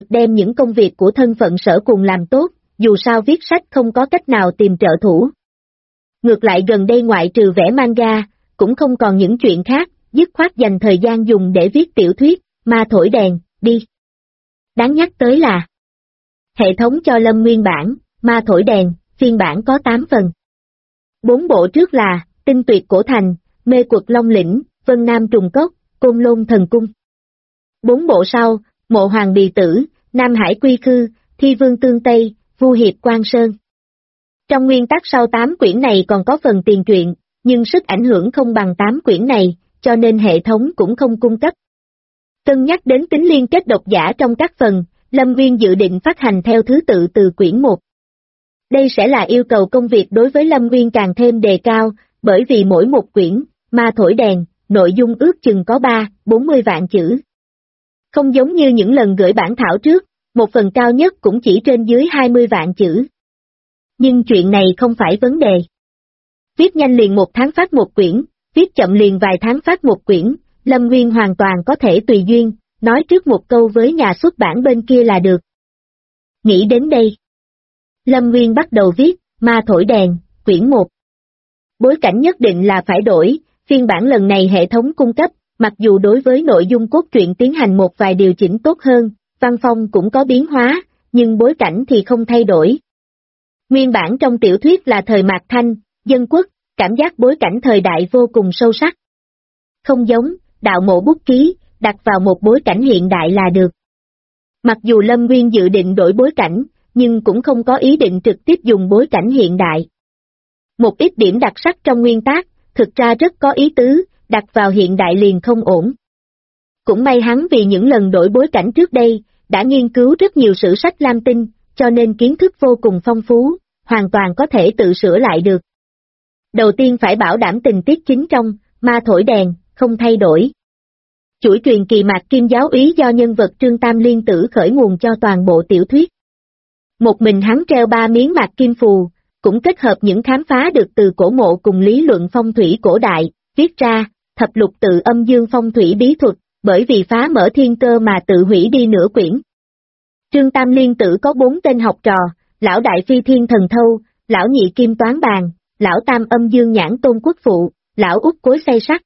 đem những công việc của thân phận sở cùng làm tốt, dù sao viết sách không có cách nào tìm trợ thủ. Ngược lại gần đây ngoại trừ vẽ manga, cũng không còn những chuyện khác, dứt khoát dành thời gian dùng để viết tiểu thuyết, ma thổi đèn, đi. Đáng nhắc tới là hệ thống cho Lâm nguyên bản, ma thổi đèn, phiên bản có 8 phần. 4 bộ trước là Tinh tuyệt cổ thành, Mê quật Long lĩnh, Vân Nam trùng cốc, Côn lôn thần cung. 4 bộ sau, Mộ hoàng bì tử, Nam hải quy khư, Thi vương tương Tây, Vu hiệp Quan Sơn. Trong nguyên tắc sau 8 quyển này còn có phần tiền truyện, nhưng sức ảnh hưởng không bằng 8 quyển này, cho nên hệ thống cũng không cung cấp. Cân nhắc đến tính liên kết độc giả trong các phần, Lâm Nguyên dự định phát hành theo thứ tự từ quyển 1. Đây sẽ là yêu cầu công việc đối với Lâm Nguyên càng thêm đề cao, bởi vì mỗi một quyển, ma thổi đèn, nội dung ước chừng có 40 vạn chữ. Không giống như những lần gửi bản thảo trước, một phần cao nhất cũng chỉ trên dưới 20 vạn chữ. Nhưng chuyện này không phải vấn đề. Viết nhanh liền 1 tháng phát 1 quyển, viết chậm liền vài tháng phát 1 quyển, Lâm Nguyên hoàn toàn có thể tùy duyên, nói trước một câu với nhà xuất bản bên kia là được. Nghĩ đến đây, Lâm Nguyên bắt đầu viết, ma thổi đèn, quyển 1. Bối cảnh nhất định là phải đổi, phiên bản lần này hệ thống cung cấp, mặc dù đối với nội dung cốt truyện tiến hành một vài điều chỉnh tốt hơn, văn phong cũng có biến hóa, nhưng bối cảnh thì không thay đổi. Nguyên bản trong tiểu thuyết là thời Mạc Thanh, dân quốc, cảm giác bối cảnh thời đại vô cùng sâu sắc. Không giống, đạo mộ bút ký, đặt vào một bối cảnh hiện đại là được. Mặc dù Lâm Nguyên dự định đổi bối cảnh, nhưng cũng không có ý định trực tiếp dùng bối cảnh hiện đại. Một ít điểm đặc sắc trong nguyên tác, thực ra rất có ý tứ, đặt vào hiện đại liền không ổn. Cũng may hắn vì những lần đổi bối cảnh trước đây, đã nghiên cứu rất nhiều sử sách Lam Tinh, cho nên kiến thức vô cùng phong phú, hoàn toàn có thể tự sửa lại được. Đầu tiên phải bảo đảm tình tiết chính trong, ma thổi đèn, không thay đổi. Chuỗi truyền kỳ Mạc Kim giáo úy do nhân vật Trương Tam Liên Tử khởi nguồn cho toàn bộ tiểu thuyết. Một mình hắn treo 3 miếng Mạc Kim phù, cũng kết hợp những khám phá được từ cổ mộ cùng lý luận phong thủy cổ đại, viết ra, thập lục tự âm dương phong thủy bí thuật, bởi vì phá mở thiên cơ mà tự hủy đi nửa quyển. Trương Tam Liên Tử có 4 tên học trò, lão đại phi thiên thần thâu, lão nhị kim toán bàn, lão tam âm dương nhãn tôn quốc phụ, lão út cối xay sắt.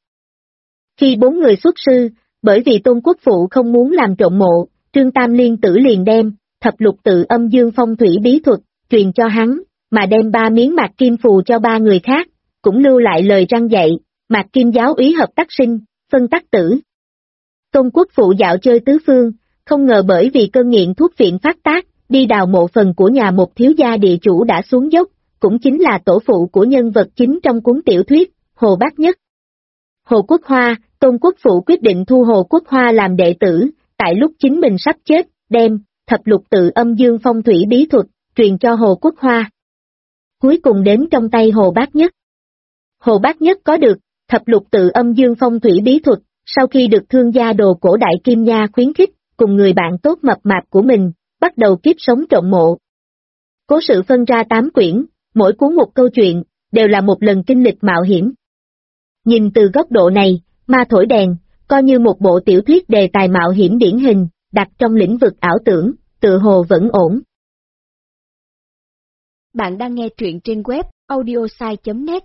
Khi 4 người xuất sư, bởi vì tôn quốc phụ không muốn làm trộn mộ, Trương Tam Liên Tử liền đem, thập lục tự âm dương phong thủy bí thuật, truyền cho hắn, mà đem 3 miếng Mạc Kim phù cho 3 người khác, cũng lưu lại lời răn dạy, Mạc Kim giáo úy hợp tác sinh, phân tác tử. Tôn quốc phụ dạo chơi tứ phương, không ngờ bởi vì cơn nghiện thuốc phiện phát tác, đi đào mộ phần của nhà một thiếu gia địa chủ đã xuống dốc, cũng chính là tổ phụ của nhân vật chính trong cuốn tiểu thuyết, Hồ Bác Nhất. Hồ Quốc Hoa, Tôn quốc phụ quyết định thu Hồ Quốc Hoa làm đệ tử, tại lúc chính mình sắp chết, đem, thập lục tự âm dương phong thủy bí thuật, truyền cho Hồ Quốc Hoa. Cuối cùng đến trong tay Hồ Bác Nhất. Hồ Bác Nhất có được, thập lục tự âm dương phong thủy bí thuật, sau khi được thương gia đồ cổ đại Kim Nha khuyến khích, cùng người bạn tốt mập mạp của mình, bắt đầu kiếp sống trộm mộ. Cố sự phân ra 8 quyển, mỗi cuốn một câu chuyện, đều là một lần kinh lịch mạo hiểm. Nhìn từ góc độ này, ma thổi đèn, coi như một bộ tiểu thuyết đề tài mạo hiểm điển hình, đặt trong lĩnh vực ảo tưởng, tự hồ vẫn ổn. Bạn đang nghe truyện trên web audiosai.net.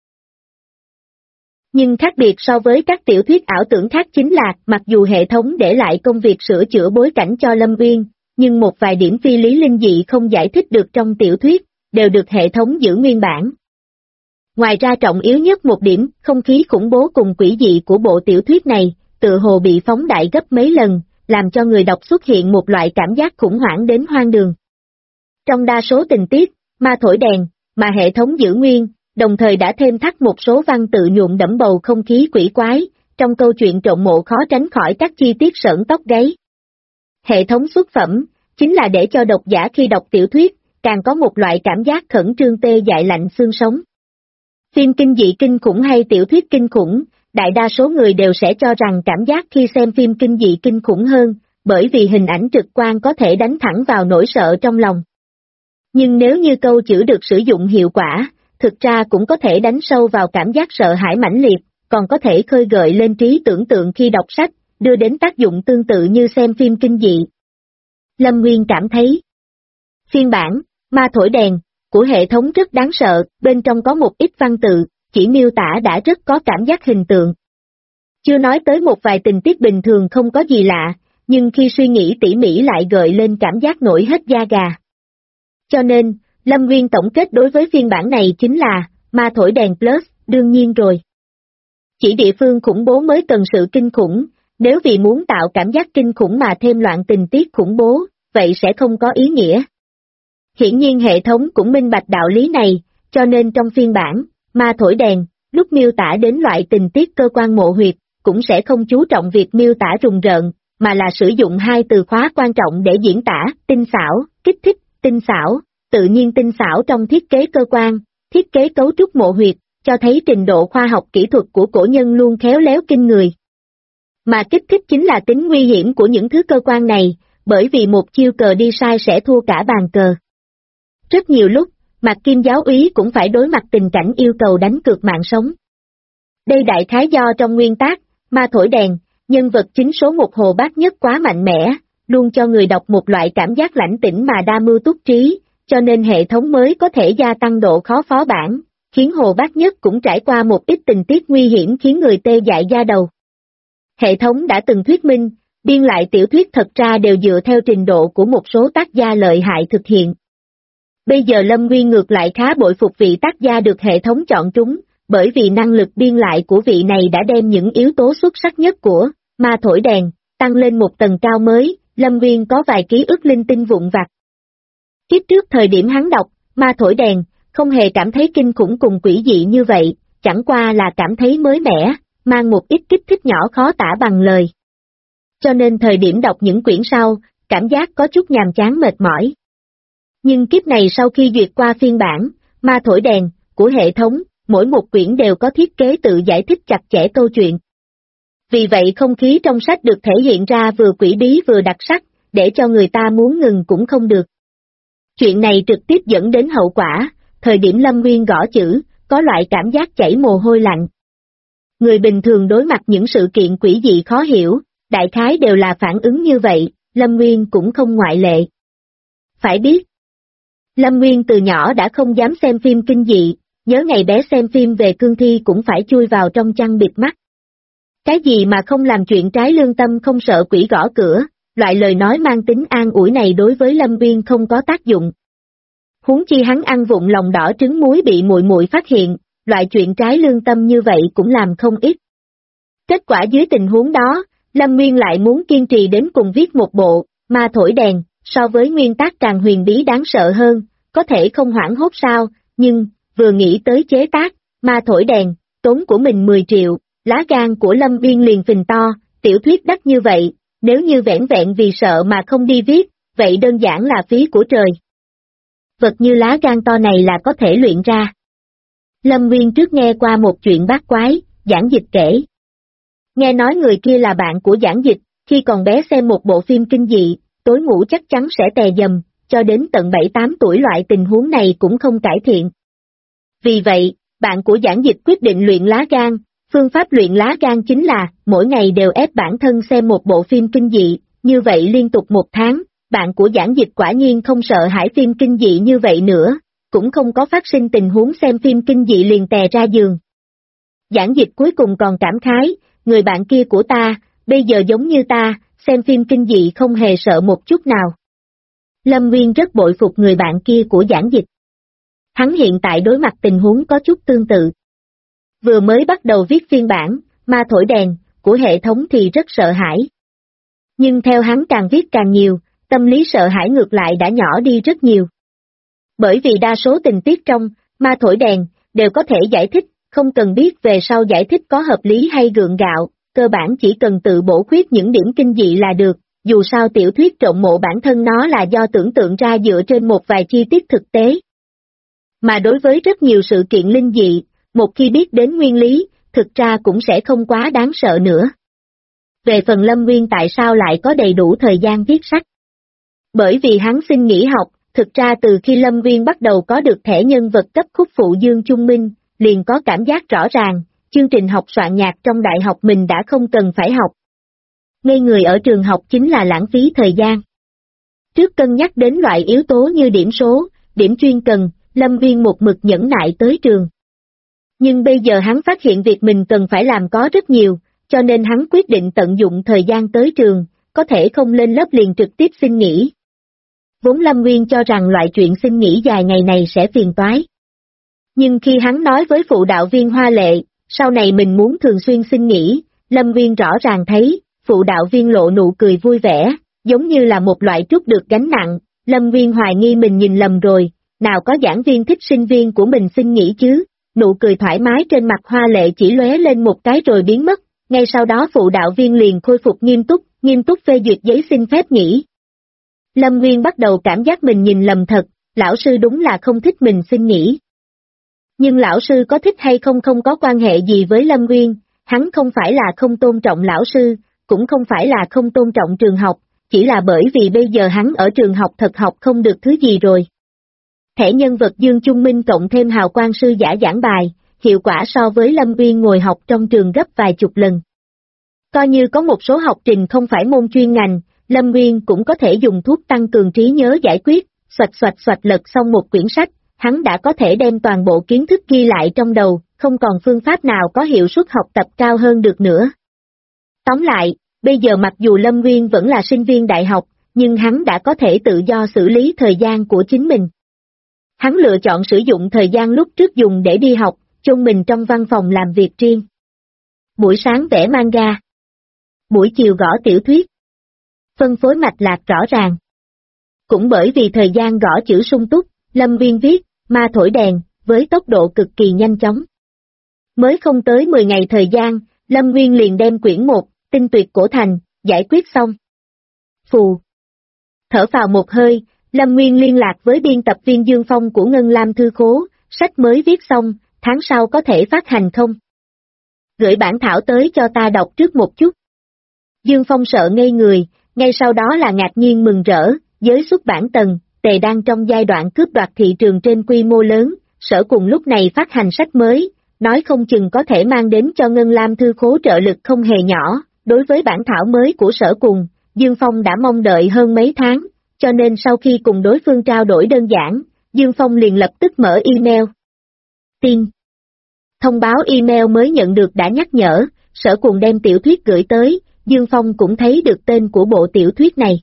Nhưng khác biệt so với các tiểu thuyết ảo tưởng khác chính là, mặc dù hệ thống để lại công việc sửa chữa bối cảnh cho Lâm Uyên, nhưng một vài điểm phi lý linh dị không giải thích được trong tiểu thuyết, đều được hệ thống giữ nguyên bản. Ngoài ra trọng yếu nhất một điểm, không khí khủng bố cùng quỷ dị của bộ tiểu thuyết này, tự hồ bị phóng đại gấp mấy lần, làm cho người đọc xuất hiện một loại cảm giác khủng hoảng đến hoang đường. Trong đa số tình tiết, ma thổi đèn, mà hệ thống giữ nguyên, đồng thời đã thêm thắt một số văn tự nhuộm đẫm bầu không khí quỷ quái, trong câu chuyện trộm mộ khó tránh khỏi các chi tiết sởn tóc gáy. Hệ thống xuất phẩm, chính là để cho độc giả khi đọc tiểu thuyết, càng có một loại cảm giác khẩn trương tê dại lạnh xương sống. Phim kinh dị kinh khủng hay tiểu thuyết kinh khủng, đại đa số người đều sẽ cho rằng cảm giác khi xem phim kinh dị kinh khủng hơn, bởi vì hình ảnh trực quan có thể đánh thẳng vào nỗi sợ trong lòng. Nhưng nếu như câu chữ được sử dụng hiệu quả, thực ra cũng có thể đánh sâu vào cảm giác sợ hãi mãnh liệt, còn có thể khơi gợi lên trí tưởng tượng khi đọc sách, đưa đến tác dụng tương tự như xem phim kinh dị. Lâm Nguyên cảm thấy phiên bản ma thổi đèn của hệ thống rất đáng sợ, bên trong có một ít văn tự, chỉ miêu tả đã rất có cảm giác hình tượng. Chưa nói tới một vài tình tiết bình thường không có gì lạ, nhưng khi suy nghĩ tỉ mỉ lại gợi lên cảm giác nổi hết da gà. Cho nên, Lâm Nguyên tổng kết đối với phiên bản này chính là ma thổi đèn plus, đương nhiên rồi. Chỉ địa phương khủng bố mới cần sự kinh khủng, nếu vì muốn tạo cảm giác kinh khủng mà thêm loạn tình tiết khủng bố, vậy sẽ không có ý nghĩa. Hiển nhiên hệ thống cũng minh bạch đạo lý này, cho nên trong phiên bản ma thổi đèn, lúc miêu tả đến loại tình tiết cơ quan mộ huyệt, cũng sẽ không chú trọng việc miêu tả rùng rợn, mà là sử dụng hai từ khóa quan trọng để diễn tả: tinh xảo, kích thích. Tinh xảo, tự nhiên tinh xảo trong thiết kế cơ quan, thiết kế cấu trúc mộ huyệt, cho thấy trình độ khoa học kỹ thuật của cổ nhân luôn khéo léo kinh người. Mà kích thích chính là tính nguy hiểm của những thứ cơ quan này, bởi vì một chiêu cờ đi sai sẽ thua cả bàn cờ. Rất nhiều lúc, Mạc Kim giáo úy cũng phải đối mặt tình cảnh yêu cầu đánh cược mạng sống. Đây đại khái do trong nguyên tác, ma thổi đèn, nhân vật chính số một Hồ Bác Nhất quá mạnh mẽ, luôn cho người đọc một loại cảm giác lãnh tĩnh mà đa mưu túc trí, cho nên hệ thống mới có thể gia tăng độ khó phó bản, khiến Hồ Bác Nhất cũng trải qua một ít tình tiết nguy hiểm khiến người tê dại da đầu. Hệ thống đã từng thuyết minh, biên lại tiểu thuyết thật ra đều dựa theo trình độ của một số tác gia lợi hại thực hiện. Bây giờ Lâm Nguyên ngược lại khá bội phục vị tác gia được hệ thống chọn trúng, bởi vì năng lực biên lại của vị này đã đem những yếu tố xuất sắc nhất của ma thổi đèn tăng lên một tầng cao mới. Lâm Nguyên có vài ký ức linh tinh vụn vặt. Kiếp trước thời điểm hắn đọc ma thổi đèn, không hề cảm thấy kinh khủng cùng quỷ dị như vậy, chẳng qua là cảm thấy mới mẻ, mang một ít kích thích nhỏ khó tả bằng lời. Cho nên thời điểm đọc những quyển sau, cảm giác có chút nhàm chán mệt mỏi. Nhưng kiếp này sau khi duyệt qua phiên bản ma thổi đèn của hệ thống, mỗi một quyển đều có thiết kế tự giải thích chặt chẽ câu chuyện. Vì vậy không khí trong sách được thể hiện ra vừa quỷ bí vừa đặc sắc, để cho người ta muốn ngừng cũng không được. Chuyện này trực tiếp dẫn đến hậu quả, thời điểm Lâm Nguyên gõ chữ, có loại cảm giác chảy mồ hôi lạnh. Người bình thường đối mặt những sự kiện quỷ dị khó hiểu, đại khái đều là phản ứng như vậy, Lâm Nguyên cũng không ngoại lệ. Phải biết, Lâm Nguyên từ nhỏ đã không dám xem phim kinh dị, nhớ ngày bé xem phim về cương thi cũng phải chui vào trong chăn bịt mắt. Cái gì mà không làm chuyện trái lương tâm không sợ quỷ gõ cửa, loại lời nói mang tính an ủi này đối với Lâm Nguyên không có tác dụng. Huống chi hắn ăn vụng lòng đỏ trứng muối bị muội muội phát hiện, loại chuyện trái lương tâm như vậy cũng làm không ít. Kết quả dưới tình huống đó, Lâm Nguyên lại muốn kiên trì đến cùng viết một bộ ma thổi đèn, so với nguyên tác càng huyền bí đáng sợ hơn, có thể không hoảng hốt sao, nhưng, vừa nghĩ tới chế tác ma thổi đèn, tốn của mình 10 triệu, lá gan của Lâm Nguyên liền phình to, tiểu thuyết đắt như vậy, nếu như vẻn vẹn vì sợ mà không đi viết, vậy đơn giản là phí của trời. Vật như lá gan to này là có thể luyện ra. Lâm Nguyên trước nghe qua một chuyện bát quái, Giảng Dịch kể. Nghe nói người kia là bạn của Giảng Dịch, khi còn bé xem một bộ phim kinh dị, tối ngủ chắc chắn sẽ tè dầm, cho đến tận 7-8 tuổi loại tình huống này cũng không cải thiện. Vì vậy, bạn của Giảng Dịch quyết định luyện lá gan. Phương pháp luyện lá gan chính là, mỗi ngày đều ép bản thân xem một bộ phim kinh dị, như vậy liên tục 1 tháng, bạn của Giảng Dịch quả nhiên không sợ hãi phim kinh dị như vậy nữa, cũng không có phát sinh tình huống xem phim kinh dị liền tè ra giường. Giảng Dịch cuối cùng còn cảm khái, người bạn kia của ta, bây giờ giống như ta, xem phim kinh dị không hề sợ một chút nào. Lâm Nguyên rất bội phục người bạn kia của Giảng Dịch. Hắn hiện tại đối mặt tình huống có chút tương tự. Vừa mới bắt đầu viết phiên bản ma thổi đèn của hệ thống thì rất sợ hãi. Nhưng theo hắn càng viết càng nhiều, tâm lý sợ hãi ngược lại đã nhỏ đi rất nhiều. Bởi vì đa số tình tiết trong ma thổi đèn đều có thể giải thích, không cần biết về sau giải thích có hợp lý hay gượng gạo, cơ bản chỉ cần tự bổ khuyết những điểm kinh dị là được, dù sao tiểu thuyết trộn mộ bản thân nó là do tưởng tượng ra dựa trên một vài chi tiết thực tế. Mà đối với rất nhiều sự kiện linh dị, một khi biết đến nguyên lý, thực ra cũng sẽ không quá đáng sợ nữa. Về phần Lâm Nguyên tại sao lại có đầy đủ thời gian viết sách? Bởi vì hắn xin nghỉ học, thực ra từ khi Lâm Nguyên bắt đầu có được thẻ nhân vật cấp khúc phụ Dương Trung Minh, liền có cảm giác rõ ràng, chương trình học soạn nhạc trong đại học mình đã không cần phải học. Ngây người ở trường học chính là lãng phí thời gian. trước cân nhắc đến loại yếu tố như điểm số, điểm chuyên cần, Lâm Viên một mực nhẫn nại tới trường. Nhưng bây giờ hắn phát hiện việc mình cần phải làm có rất nhiều, cho nên hắn quyết định tận dụng thời gian tới trường, có thể không lên lớp liền trực tiếp xin nghỉ. Vốn Lâm Nguyên cho rằng loại chuyện xin nghỉ dài ngày này sẽ phiền toái. Nhưng khi hắn nói với phụ đạo viên Hoa Lệ, sau này mình muốn thường xuyên xin nghỉ, Lâm Nguyên rõ ràng thấy, phụ đạo viên lộ nụ cười vui vẻ, giống như là một loại trút được gánh nặng. Lâm Nguyên hoài nghi mình nhìn lầm rồi, nào có giảng viên thích sinh viên của mình xin nghỉ chứ, nụ cười thoải mái trên mặt Hoa Lệ chỉ lóe lên một cái rồi biến mất, ngay sau đó phụ đạo viên liền khôi phục nghiêm túc phê duyệt giấy xin phép nghỉ. Lâm Nguyên bắt đầu cảm giác mình nhìn lầm thật, lão sư đúng là không thích mình xin nghỉ. Nhưng lão sư có thích hay không không có quan hệ gì với Lâm Nguyên, hắn không phải là không tôn trọng lão sư, cũng không phải là không tôn trọng trường học, chỉ là bởi vì bây giờ hắn ở trường học thật học không được thứ gì rồi. Thẻ nhân vật Dương Trung Minh cộng thêm hào quang sư giả giảng bài, hiệu quả so với Lâm Nguyên ngồi học trong trường gấp vài chục lần. Coi như có một số học trình không phải môn chuyên ngành, Lâm Nguyên cũng có thể dùng thuốc tăng cường trí nhớ giải quyết, xoạch lật xong một quyển sách, hắn đã có thể đem toàn bộ kiến thức ghi lại trong đầu, không còn phương pháp nào có hiệu suất học tập cao hơn được nữa. Tóm lại, bây giờ mặc dù Lâm Nguyên vẫn là sinh viên đại học, nhưng hắn đã có thể tự do xử lý thời gian của chính mình. Hắn lựa chọn sử dụng thời gian lúc trước dùng để đi học, chôn mình trong văn phòng làm việc riêng. Buổi sáng vẽ manga, buổi chiều gõ tiểu thuyết. Phân phối mạch lạc rõ ràng. Cũng bởi vì thời gian gõ chữ sung túc, Lâm Nguyên viết, Ma Thổi Đèn, với tốc độ cực kỳ nhanh chóng. Mới không tới 10 ngày thời gian, Lâm Nguyên liền đem quyển 1, Tinh Tuyệt Cổ Thành, giải quyết xong. Phù. Thở vào một hơi, Lâm Nguyên liên lạc với biên tập viên Dương Phong của Ngân Lam Thư Khố, sách mới viết xong, tháng sau có thể phát hành không? Gửi bản thảo tới cho ta đọc trước một chút. Dương Phong sợ ngây người, ngay sau đó là ngạc nhiên mừng rỡ, giới xuất bản Tần, Tề đang trong giai đoạn cướp đoạt thị trường trên quy mô lớn, Sở Cùng lúc này phát hành sách mới, nói không chừng có thể mang đến cho Ngân Lam Thư Khố trợ lực không hề nhỏ. Đối với bản thảo mới của Sở Cùng, Dương Phong đã mong đợi hơn mấy tháng, cho nên sau khi cùng đối phương trao đổi đơn giản, Dương Phong liền lập tức mở email. Tiên. Thông báo email mới nhận được đã nhắc nhở, Sở Cùng đem tiểu thuyết gửi tới, Dương Phong cũng thấy được tên của bộ tiểu thuyết này.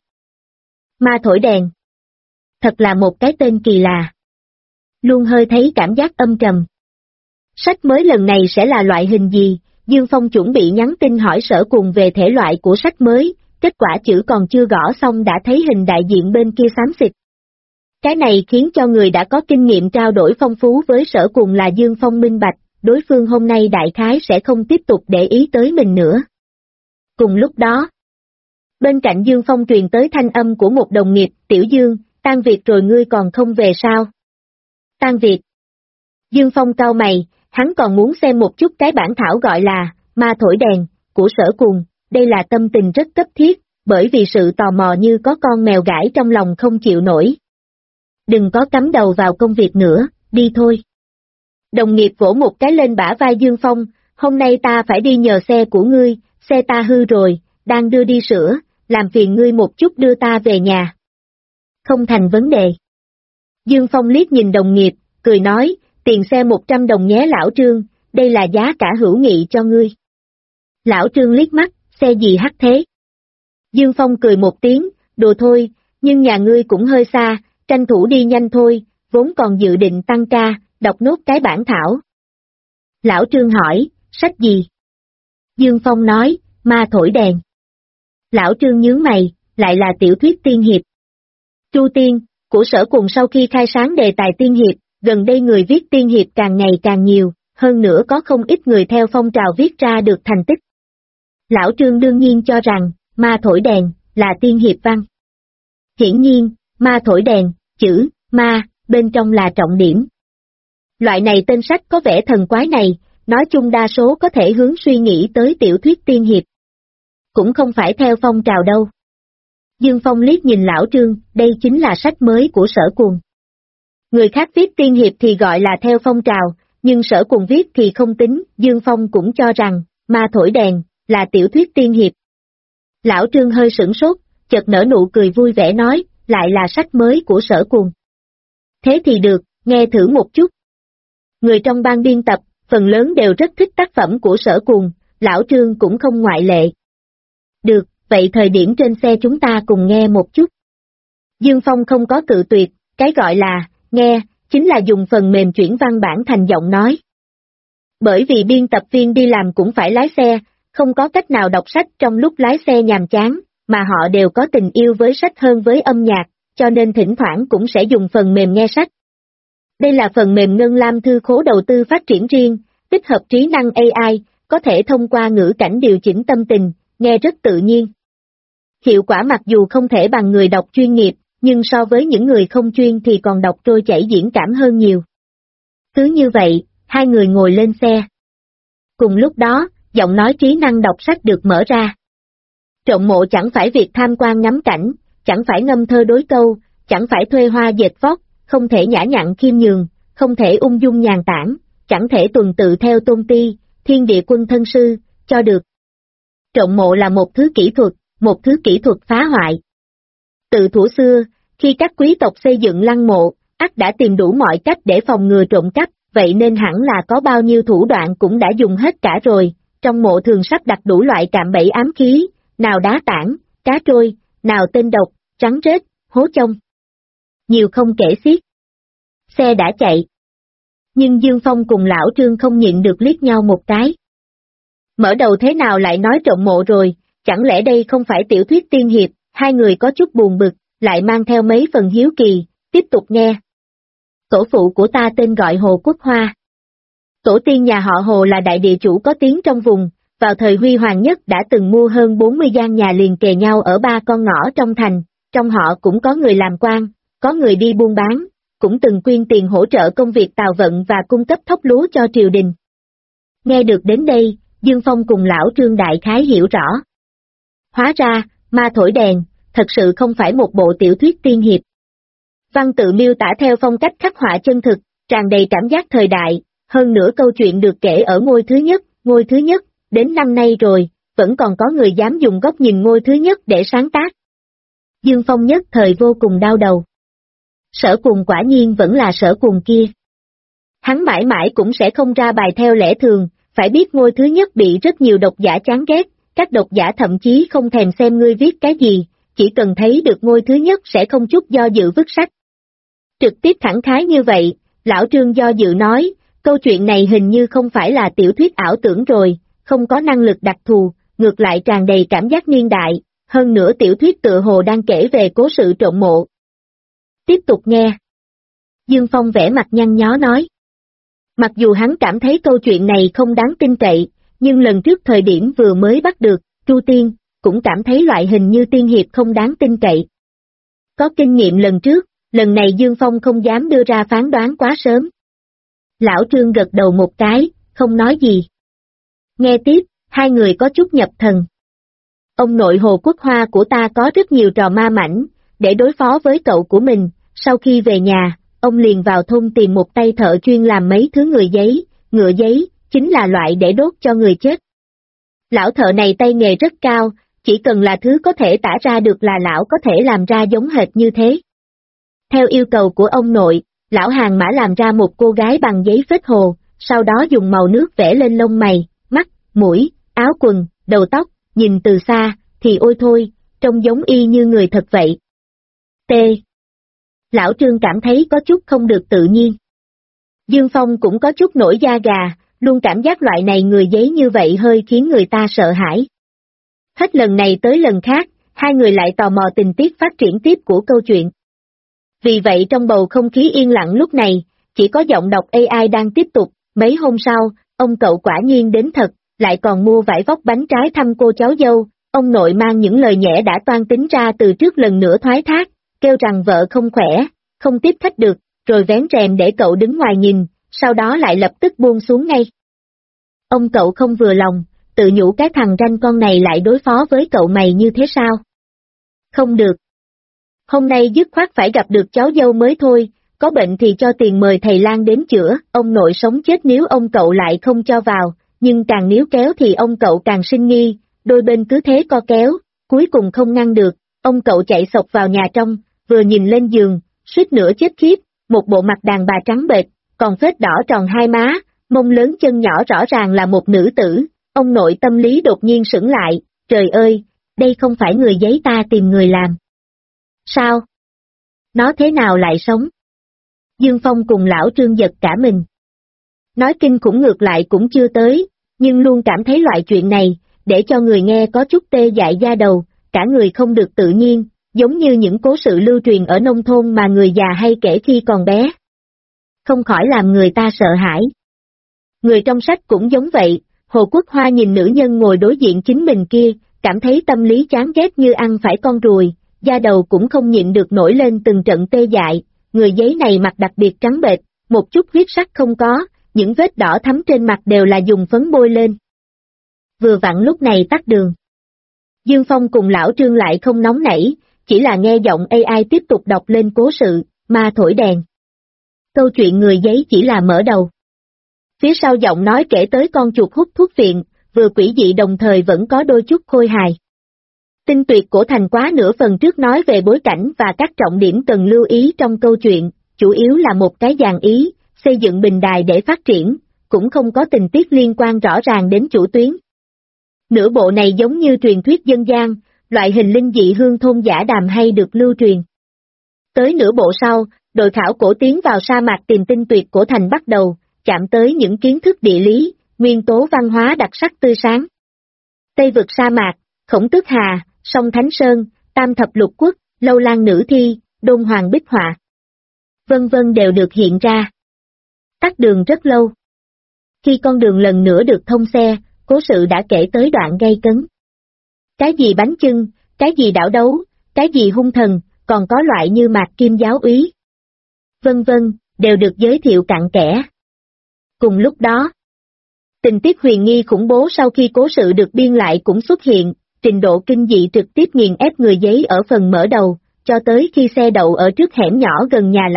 Ma Thổi Đèn. Thật là một cái tên kỳ lạ. Luôn hơi thấy cảm giác âm trầm. Sách mới lần này sẽ là loại hình gì? Dương Phong chuẩn bị nhắn tin hỏi Sở Cùng về thể loại của sách mới, kết quả chữ còn chưa gõ xong đã thấy hình đại diện bên kia xám xịt. Cái này khiến cho người đã có kinh nghiệm trao đổi phong phú với Sở Cùng là Dương Phong minh bạch, đối phương hôm nay đại khái sẽ không tiếp tục để ý tới mình nữa. Cùng lúc đó, bên cạnh Dương Phong truyền tới thanh âm của một đồng nghiệp, Tiểu Dương, tan việc rồi ngươi còn không về sao? Tan việc. Dương Phong cau mày, hắn còn muốn xem một chút cái bản thảo gọi là Ma Thổi Đèn, của Sở Cùng, đây là tâm tình rất cấp thiết, bởi vì sự tò mò như có con mèo gãi trong lòng không chịu nổi. Đừng có cắm đầu vào công việc nữa, đi thôi. Đồng nghiệp vỗ một cái lên bả vai Dương Phong, hôm nay ta phải đi nhờ xe của ngươi, xe ta hư rồi, đang đưa đi sửa, làm phiền ngươi một chút đưa ta về nhà. Không thành vấn đề. Dương Phong liếc nhìn đồng nghiệp, cười nói, tiền xe 100 đồng nhé lão Trương, đây là giá cả hữu nghị cho ngươi. Lão Trương liếc mắt, xe gì hắc thế? Dương Phong cười một tiếng, đùa thôi, nhưng nhà ngươi cũng hơi xa, tranh thủ đi nhanh thôi, vốn còn dự định tăng ca, đọc nốt cái bản thảo. Lão Trương hỏi, sách gì? Dương Phong nói, Ma Thổi Đèn. Lão Trương nhướng mày, lại là tiểu thuyết tiên hiệp. Chu Tiên, của Sở Cùng sau khi khai sáng đề tài tiên hiệp, gần đây người viết tiên hiệp càng ngày càng nhiều, hơn nữa có không ít người theo phong trào viết ra được thành tích. Lão Trương đương nhiên cho rằng, Ma Thổi Đèn, là tiên hiệp văn. Hiển nhiên, Ma Thổi Đèn, chữ, ma, bên trong là trọng điểm. Loại này tên sách có vẻ thần quái này, nói chung đa số có thể hướng suy nghĩ tới tiểu thuyết tiên hiệp. Cũng không phải theo phong trào đâu. Dương Phong liếc nhìn Lão Trương, đây chính là sách mới của Sở Cùng. Người khác viết tiên hiệp thì gọi là theo phong trào, nhưng Sở Cùng viết thì không tính, Dương Phong cũng cho rằng, Ma Thổi Đèn, là tiểu thuyết tiên hiệp. Lão Trương hơi sửng sốt, chợt nở nụ cười vui vẻ nói, lại là sách mới của Sở Cuồng. Thế thì được, nghe thử một chút. Người trong ban biên tập, phần lớn đều rất thích tác phẩm của Sở Cuồng, lão Trương cũng không ngoại lệ. Được, vậy thời điểm trên xe chúng ta cùng nghe một chút. Dương Phong không có cự tuyệt, cái gọi là, nghe, chính là dùng phần mềm chuyển văn bản thành giọng nói. Bởi vì biên tập viên đi làm cũng phải lái xe, không có cách nào đọc sách trong lúc lái xe nhàm chán, mà họ đều có tình yêu với sách hơn với âm nhạc, cho nên thỉnh thoảng cũng sẽ dùng phần mềm nghe sách. Đây là phần mềm Ngân Lam Thư Khố đầu tư phát triển riêng, tích hợp trí năng AI, có thể thông qua ngữ cảnh điều chỉnh tâm tình, nghe rất tự nhiên. Hiệu quả mặc dù không thể bằng người đọc chuyên nghiệp, nhưng so với những người không chuyên thì còn đọc trôi chảy diễn cảm hơn nhiều. Cứ như vậy, hai người ngồi lên xe. Cùng lúc đó, giọng nói trí năng đọc sách được mở ra. Trộm mộ chẳng phải việc tham quan ngắm cảnh, chẳng phải ngâm thơ đối câu, chẳng phải thuê hoa dệt vót, không thể nhã nhặn khiêm nhường, không thể ung dung nhàn tản, chẳng thể tuần tự theo tôn ti, thiên địa quân thân sư, cho được. Trộm mộ là một thứ kỹ thuật phá hoại. Từ thuở xưa, khi các quý tộc xây dựng lăng mộ, ắt đã tìm đủ mọi cách để phòng ngừa trộm cắp, vậy nên hẳn là có bao nhiêu thủ đoạn cũng đã dùng hết cả rồi, trong mộ thường sắp đặt đủ loại cạm bẫy ám khí, nào đá tảng, cá trôi, nào tên độc, rắn rết, hố chông. Nhiều không kể xiết. Xe đã chạy. Nhưng Dương Phong cùng lão Trương không nhịn được liếc nhau một cái. Mở đầu thế nào lại nói trộm mộ rồi, chẳng lẽ đây không phải tiểu thuyết tiên hiệp, hai người có chút buồn bực, lại mang theo mấy phần hiếu kỳ, tiếp tục nghe. Tổ phụ của ta tên gọi Hồ Quốc Hoa. Tổ tiên nhà họ Hồ là đại địa chủ có tiếng trong vùng, vào thời huy hoàng nhất đã từng mua hơn 40 gian nhà liền kề nhau ở 3 con ngõ trong thành, trong họ cũng có người làm quan, có người đi buôn bán, cũng từng quyên tiền hỗ trợ công việc tào vận và cung cấp thóc lúa cho triều đình. Nghe được đến đây, Dương Phong cùng lão Trương đại khái hiểu rõ. Hóa ra, ma thổi đèn, thật sự không phải một bộ tiểu thuyết tiên hiệp. Văn tự miêu tả theo phong cách khắc họa chân thực, tràn đầy cảm giác thời đại, hơn nữa câu chuyện được kể ở ngôi thứ nhất, đến năm nay rồi, vẫn còn có người dám dùng góc nhìn ngôi thứ nhất để sáng tác. Dương Phong nhất thời vô cùng đau đầu. Sở Cuồng quả nhiên vẫn là Sở Cuồng kia. Hắn mãi mãi cũng sẽ không ra bài theo lẽ thường, phải biết ngôi thứ nhất bị rất nhiều độc giả chán ghét, các độc giả thậm chí không thèm xem ngươi viết cái gì, chỉ cần thấy được ngôi thứ nhất sẽ không chút do dự vứt sách. Trực tiếp thẳng khái như vậy, lão Trương do dự nói, câu chuyện này hình như không phải là tiểu thuyết ảo tưởng rồi, không có năng lực đặc thù, ngược lại tràn đầy cảm giác niên đại, hơn nữa tiểu thuyết tựa hồ đang kể về cố sự trộm mộ. Tiếp tục nghe. Dương Phong vẽ mặt nhăn nhó nói. Mặc dù hắn cảm thấy câu chuyện này không đáng tin cậy, nhưng lần trước thời điểm vừa mới bắt được, Chu Tiên, cũng cảm thấy loại hình như tiên hiệp không đáng tin cậy. Có kinh nghiệm lần trước, lần này Dương Phong không dám đưa ra phán đoán quá sớm. Lão Trương gật đầu một cái, không nói gì. Nghe tiếp, hai người có chút nhập thần. Ông nội Hồ Quốc Hoa của ta có rất nhiều trò ma mãnh, để đối phó với cậu của mình, sau khi về nhà, ông liền vào thôn tìm một tay thợ chuyên làm mấy thứ ngựa giấy, chính là loại để đốt cho người chết. Lão thợ này tay nghề rất cao, chỉ cần là thứ có thể tả ra được là lão có thể làm ra giống hệt như thế. Theo yêu cầu của ông nội, lão hàng mã làm ra một cô gái bằng giấy phết hồ, sau đó dùng màu nước vẽ lên lông mày, mắt, mũi, áo quần, đầu tóc, nhìn từ xa, thì ôi thôi, trông giống y như người thật vậy. T. Lão Trương cảm thấy có chút không được tự nhiên. Dương Phong cũng có chút nổi da gà, luôn cảm giác loại này người giấy như vậy hơi khiến người ta sợ hãi. Hết lần này tới lần khác, hai người lại tò mò tình tiết phát triển tiếp của câu chuyện. Vì vậy trong bầu không khí yên lặng lúc này, chỉ có giọng đọc AI đang tiếp tục, mấy hôm sau, ông cậu quả nhiên đến thật, lại còn mua vải vóc bánh trái thăm cô cháu dâu, ông nội mang những lời nhẽ đã toan tính ra từ trước lần nữa thoái thác, kêu rằng vợ không khỏe, không tiếp khách được, rồi vén rèm để cậu đứng ngoài nhìn, sau đó lại lập tức buông xuống ngay. Ông cậu không vừa lòng, tự nhủ cái thằng ranh con này lại đối phó với cậu mày như thế sao? Không được. Hôm nay dứt khoát phải gặp được cháu dâu mới thôi, có bệnh thì cho tiền mời thầy lang đến chữa, ông nội sống chết nếu ông cậu lại không cho vào, nhưng càng níu kéo thì ông cậu càng sinh nghi, đôi bên cứ thế co kéo, cuối cùng không ngăn được, ông cậu chạy xộc vào nhà trong, vừa nhìn lên giường, suýt nữa chết khiếp, một bộ mặt đàn bà trắng bệch, còn phết đỏ tròn hai má, mông lớn chân nhỏ rõ ràng là một nữ tử, ông nội tâm lý đột nhiên sững lại, trời ơi, đây không phải người giấy ta tìm người làm. Sao? Nó thế nào lại sống? Dương Phong cùng lão Trương giật cả mình. Nói kinh khủng ngược lại cũng chưa tới, nhưng luôn cảm thấy loại chuyện này, để cho người nghe có chút tê dại da đầu, cả người không được tự nhiên, giống như những cố sự lưu truyền ở nông thôn mà người già hay kể khi còn bé. Không khỏi làm người ta sợ hãi. Người trong sách cũng giống vậy, Hồ Quốc Hoa nhìn nữ nhân ngồi đối diện chính mình kia, cảm thấy tâm lý chán ghét như ăn phải con ruồi, da đầu cũng không nhịn được nổi lên từng trận tê dại, người giấy này mặt đặc biệt trắng bệch, một chút huyết sắc không có, những vết đỏ thắm trên mặt đều là dùng phấn bôi lên. Vừa vặn lúc này tắt đường. Dương Phong cùng lão Trương lại không nóng nảy, chỉ là nghe giọng AI tiếp tục đọc lên cố sự, ma thổi đèn. Câu chuyện người giấy chỉ là mở đầu. Phía sau giọng nói kể tới con chuột hút thuốc viện, vừa quỷ dị đồng thời vẫn có đôi chút khôi hài. Tinh tuyệt cổ thành quá nửa phần trước nói về bối cảnh và các trọng điểm cần lưu ý trong câu chuyện, chủ yếu là một cái dàn ý, xây dựng bình đài để phát triển, cũng không có tình tiết liên quan rõ ràng đến chủ tuyến. Nửa bộ này giống như truyền thuyết dân gian, loại hình linh dị hương thôn giả đàm hay được lưu truyền. Tới nửa bộ sau, đội khảo cổ tiến vào sa mạc tìm tinh tuyệt cổ thành bắt đầu, chạm tới những kiến thức địa lý, nguyên tố văn hóa đặc sắc tươi sáng. Tây vực sa mạc, Khổng Tước Hà, Sông Thánh Sơn, Tam Thập Lục Quốc, Lâu Lan Nữ Thi, Đôn Hoàng Bích Họa. Vân vân đều được hiện ra. Tắt đường rất lâu. Khi con đường lần nữa được thông xe, cố sự đã kể tới đoạn gay cấn. Cái gì bánh chưng, cái gì đảo đấu, cái gì hung thần, còn có loại như mạc kim giáo úy. Vân vân, đều được giới thiệu cặn kẽ. Cùng lúc đó, tình tiết huyền nghi khủng bố sau khi cố sự được biên lại cũng xuất hiện, trình độ kinh dị trực tiếp nghiền ép người giấy ở phần mở đầu, cho tới khi xe đậu ở trước hẻm nhỏ gần nhà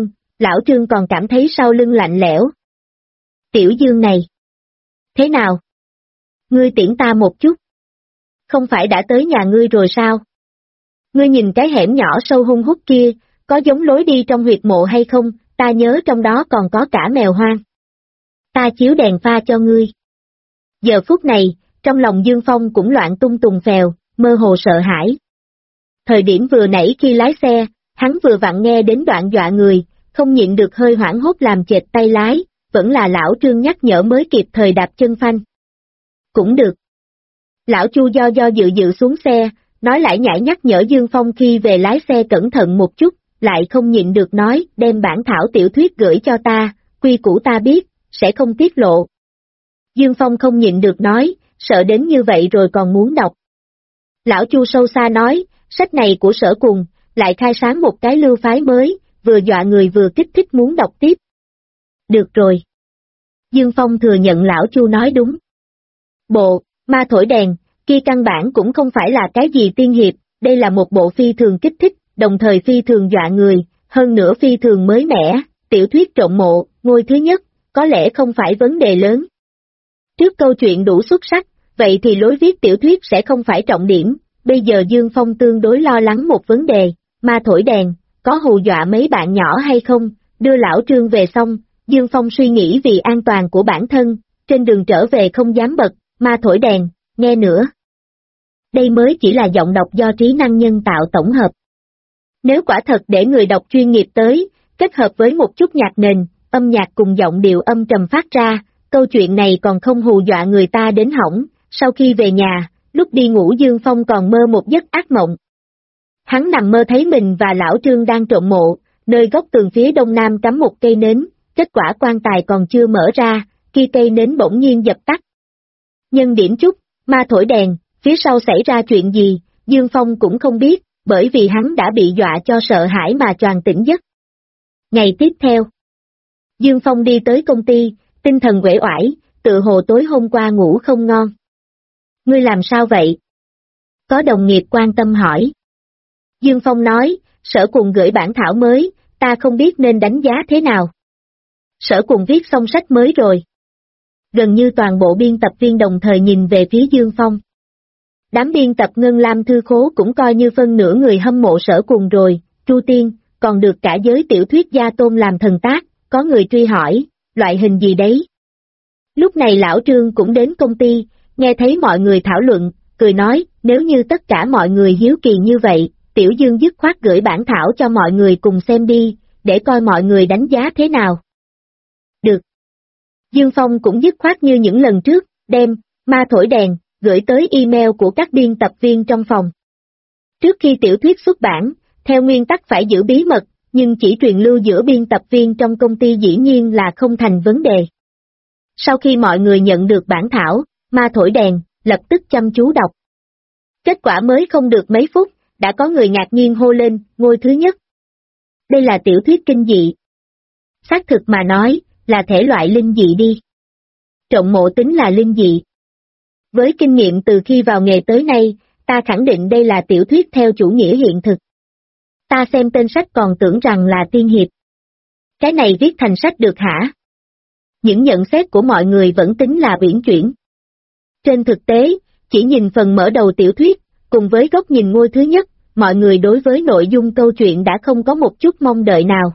lão Trương còn cảm thấy sau lưng lạnh lẽo. Tiểu Dương này. Thế nào? Ngươi tiễn ta một chút. Không phải đã tới nhà ngươi rồi sao? Ngươi nhìn cái hẻm nhỏ sâu hun hút kia, có giống lối đi trong huyệt mộ hay không, ta nhớ trong đó còn có cả mèo hoang. Ta chiếu đèn pha cho ngươi. Giờ phút này, trong lòng Dương Phong cũng loạn tung tùng phèo, mơ hồ sợ hãi. Thời điểm vừa nãy khi lái xe, hắn vừa vặn nghe đến đoạn dọa người, không nhịn được hơi hoảng hốt làm chệch tay lái, vẫn là lão Trương nhắc nhở mới kịp thời đạp chân phanh. Cũng được. Lão Chu do dự xuống xe, nói lại nhảy nhắc nhở Dương Phong khi về lái xe cẩn thận một chút, lại không nhịn được nói đem bản thảo tiểu thuyết gửi cho ta, quy củ ta biết, sẽ không tiết lộ. Dương Phong không nhịn được nói, sợ đến như vậy rồi còn muốn đọc. Lão Chu sâu xa nói, sách này của Sở Cùng, lại khai sáng một cái lưu phái mới, vừa dọa người vừa kích thích muốn đọc tiếp. Được rồi. Dương Phong thừa nhận lão Chu nói đúng. Bộ, ma thổi đèn, kia căn bản cũng không phải là cái gì tiên hiệp, đây là một bộ phi thường kích thích, đồng thời phi thường dọa người, hơn nữa phi thường mới mẻ, tiểu thuyết trộm mộ, ngôi thứ nhất, có lẽ không phải vấn đề lớn. Trước câu chuyện đủ xuất sắc, vậy thì lối viết tiểu thuyết sẽ không phải trọng điểm, bây giờ Dương Phong tương đối lo lắng một vấn đề, ma thổi đèn, có hù dọa mấy bạn nhỏ hay không, đưa lão Trương về xong, Dương Phong suy nghĩ vì an toàn của bản thân, trên đường trở về không dám bật, ma thổi đèn, nghe nữa. Đây mới chỉ là giọng đọc do trí năng nhân tạo tổng hợp. Nếu quả thật để người đọc chuyên nghiệp tới, kết hợp với một chút nhạc nền, âm nhạc cùng giọng điệu âm trầm phát ra, câu chuyện này còn không hù dọa người ta đến hỏng, sau khi về nhà, lúc đi ngủ Dương Phong còn mơ một giấc ác mộng. Hắn nằm mơ thấy mình và lão Trương đang trộm mộ, nơi góc tường phía đông nam cắm một cây nến, kết quả quan tài còn chưa mở ra, khi cây nến bỗng nhiên dập tắt. Nhân điểm chút, ma thổi đèn, phía sau xảy ra chuyện gì, Dương Phong cũng không biết, bởi vì hắn đã bị dọa cho sợ hãi mà choàng tỉnh giấc. Ngày tiếp theo, Dương Phong đi tới công ty, tinh thần uể oải, tự hồ tối hôm qua ngủ không ngon. Ngươi làm sao vậy? Có đồng nghiệp quan tâm hỏi. Dương Phong nói, Sở Cùng gửi bản thảo mới, ta không biết nên đánh giá thế nào. Sở Cùng viết xong sách mới rồi. Gần như toàn bộ biên tập viên đồng thời nhìn về phía Dương Phong. Đám biên tập Ngân Lam Thư Khố cũng coi như phân nửa người hâm mộ Sở Cùng rồi, Tru Tiên, còn được cả giới tiểu thuyết gia tôn làm thần tác, có người truy hỏi, loại hình gì đấy? Lúc này lão Trương cũng đến công ty, nghe thấy mọi người thảo luận, cười nói, nếu như tất cả mọi người hiếu kỳ như vậy, Tiểu Dương dứt khoát gửi bản thảo cho mọi người cùng xem đi, để coi mọi người đánh giá thế nào. Được. Dương Phong cũng dứt khoát như những lần trước, đem Ma Thổi Đèn gửi tới email của các biên tập viên trong phòng. Trước khi tiểu thuyết xuất bản, theo nguyên tắc phải giữ bí mật, nhưng chỉ truyền lưu giữa biên tập viên trong công ty dĩ nhiên là không thành vấn đề. Sau khi mọi người nhận được bản thảo, Ma Thổi Đèn lập tức chăm chú đọc. Kết quả mới không được mấy phút, đã có người ngạc nhiên hô lên, ngôi thứ nhất. Đây là tiểu thuyết kinh dị. Xác thực mà nói, là thể loại linh dị đi. Trộm mộ tính là linh dị. Với kinh nghiệm từ khi vào nghề tới nay, ta khẳng định đây là tiểu thuyết theo chủ nghĩa hiện thực. Ta xem tên sách còn tưởng rằng là tiên hiệp. Cái này viết thành sách được hả? Những nhận xét của mọi người vẫn tính là uyển chuyển. Trên thực tế, chỉ nhìn phần mở đầu tiểu thuyết, cùng với góc nhìn ngôi thứ nhất, mọi người đối với nội dung câu chuyện đã không có một chút mong đợi nào.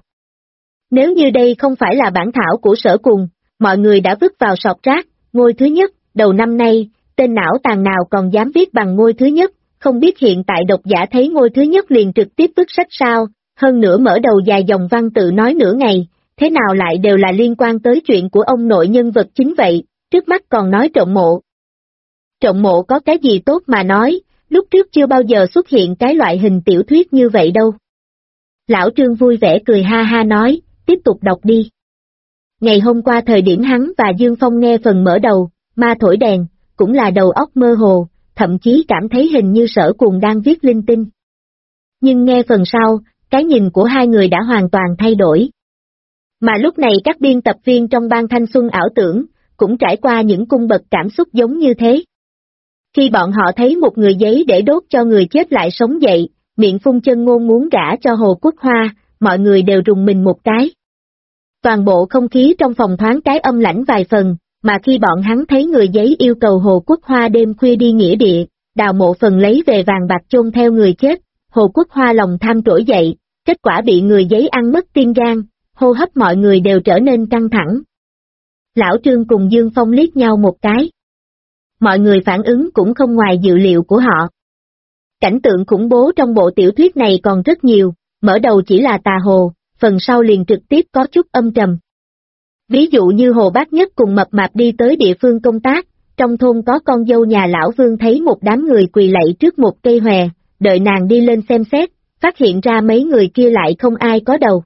Nếu như đây không phải là bản thảo của Sở Cùng, mọi người đã vứt vào sọt rác, ngôi thứ nhất, đầu năm nay, tên não tàn nào còn dám viết bằng ngôi thứ nhất, không biết hiện tại độc giả thấy ngôi thứ nhất liền trực tiếp vứt sách sao, hơn nữa mở đầu dài dòng văn tự nói nửa ngày, thế nào lại đều là liên quan tới chuyện của ông nội nhân vật chính vậy, trước mắt còn nói trộm mộ. Trộm mộ có cái gì tốt mà nói, lúc trước chưa bao giờ xuất hiện cái loại hình tiểu thuyết như vậy đâu. Lão Trương vui vẻ cười ha ha nói, tiếp tục đọc đi. Ngày hôm qua thời điểm hắn và Dương Phong nghe phần mở đầu, Ma Thổi Đèn, cũng là đầu óc mơ hồ, thậm chí cảm thấy hình như Sở Cùng đang viết linh tinh. Nhưng nghe phần sau, cái nhìn của hai người đã hoàn toàn thay đổi. Mà lúc này các biên tập viên trong ban thanh xuân ảo tưởng, cũng trải qua những cung bậc cảm xúc giống như thế. Khi bọn họ thấy một người giấy để đốt cho người chết lại sống dậy, miệng phun chân ngôn muốn gả cho Hồ Quốc Hoa, mọi người đều rùng mình một cái. Toàn bộ không khí trong phòng thoáng cái âm lãnh vài phần, mà khi bọn hắn thấy người giấy yêu cầu Hồ Quốc Hoa đêm khuya đi nghĩa địa, đào mộ phần lấy về vàng bạc chôn theo người chết, Hồ Quốc Hoa lòng tham trỗi dậy, kết quả bị người giấy ăn mất tim gan, hô hấp mọi người đều trở nên căng thẳng. Lão Trương cùng Dương Phong liếc nhau một cái. Mọi người phản ứng cũng không ngoài dự liệu của họ. Cảnh tượng khủng bố trong bộ tiểu thuyết này còn rất nhiều, mở đầu chỉ là tà hồ, phần sau liền trực tiếp có chút âm trầm. Ví dụ như Hồ Bác Nhất cùng Mập Mạp đi tới địa phương công tác, trong thôn có con dâu nhà lão Vương thấy một đám người quỳ lạy trước một cây hòe, đợi nàng đi lên xem xét, phát hiện ra mấy người kia lại không ai có đầu.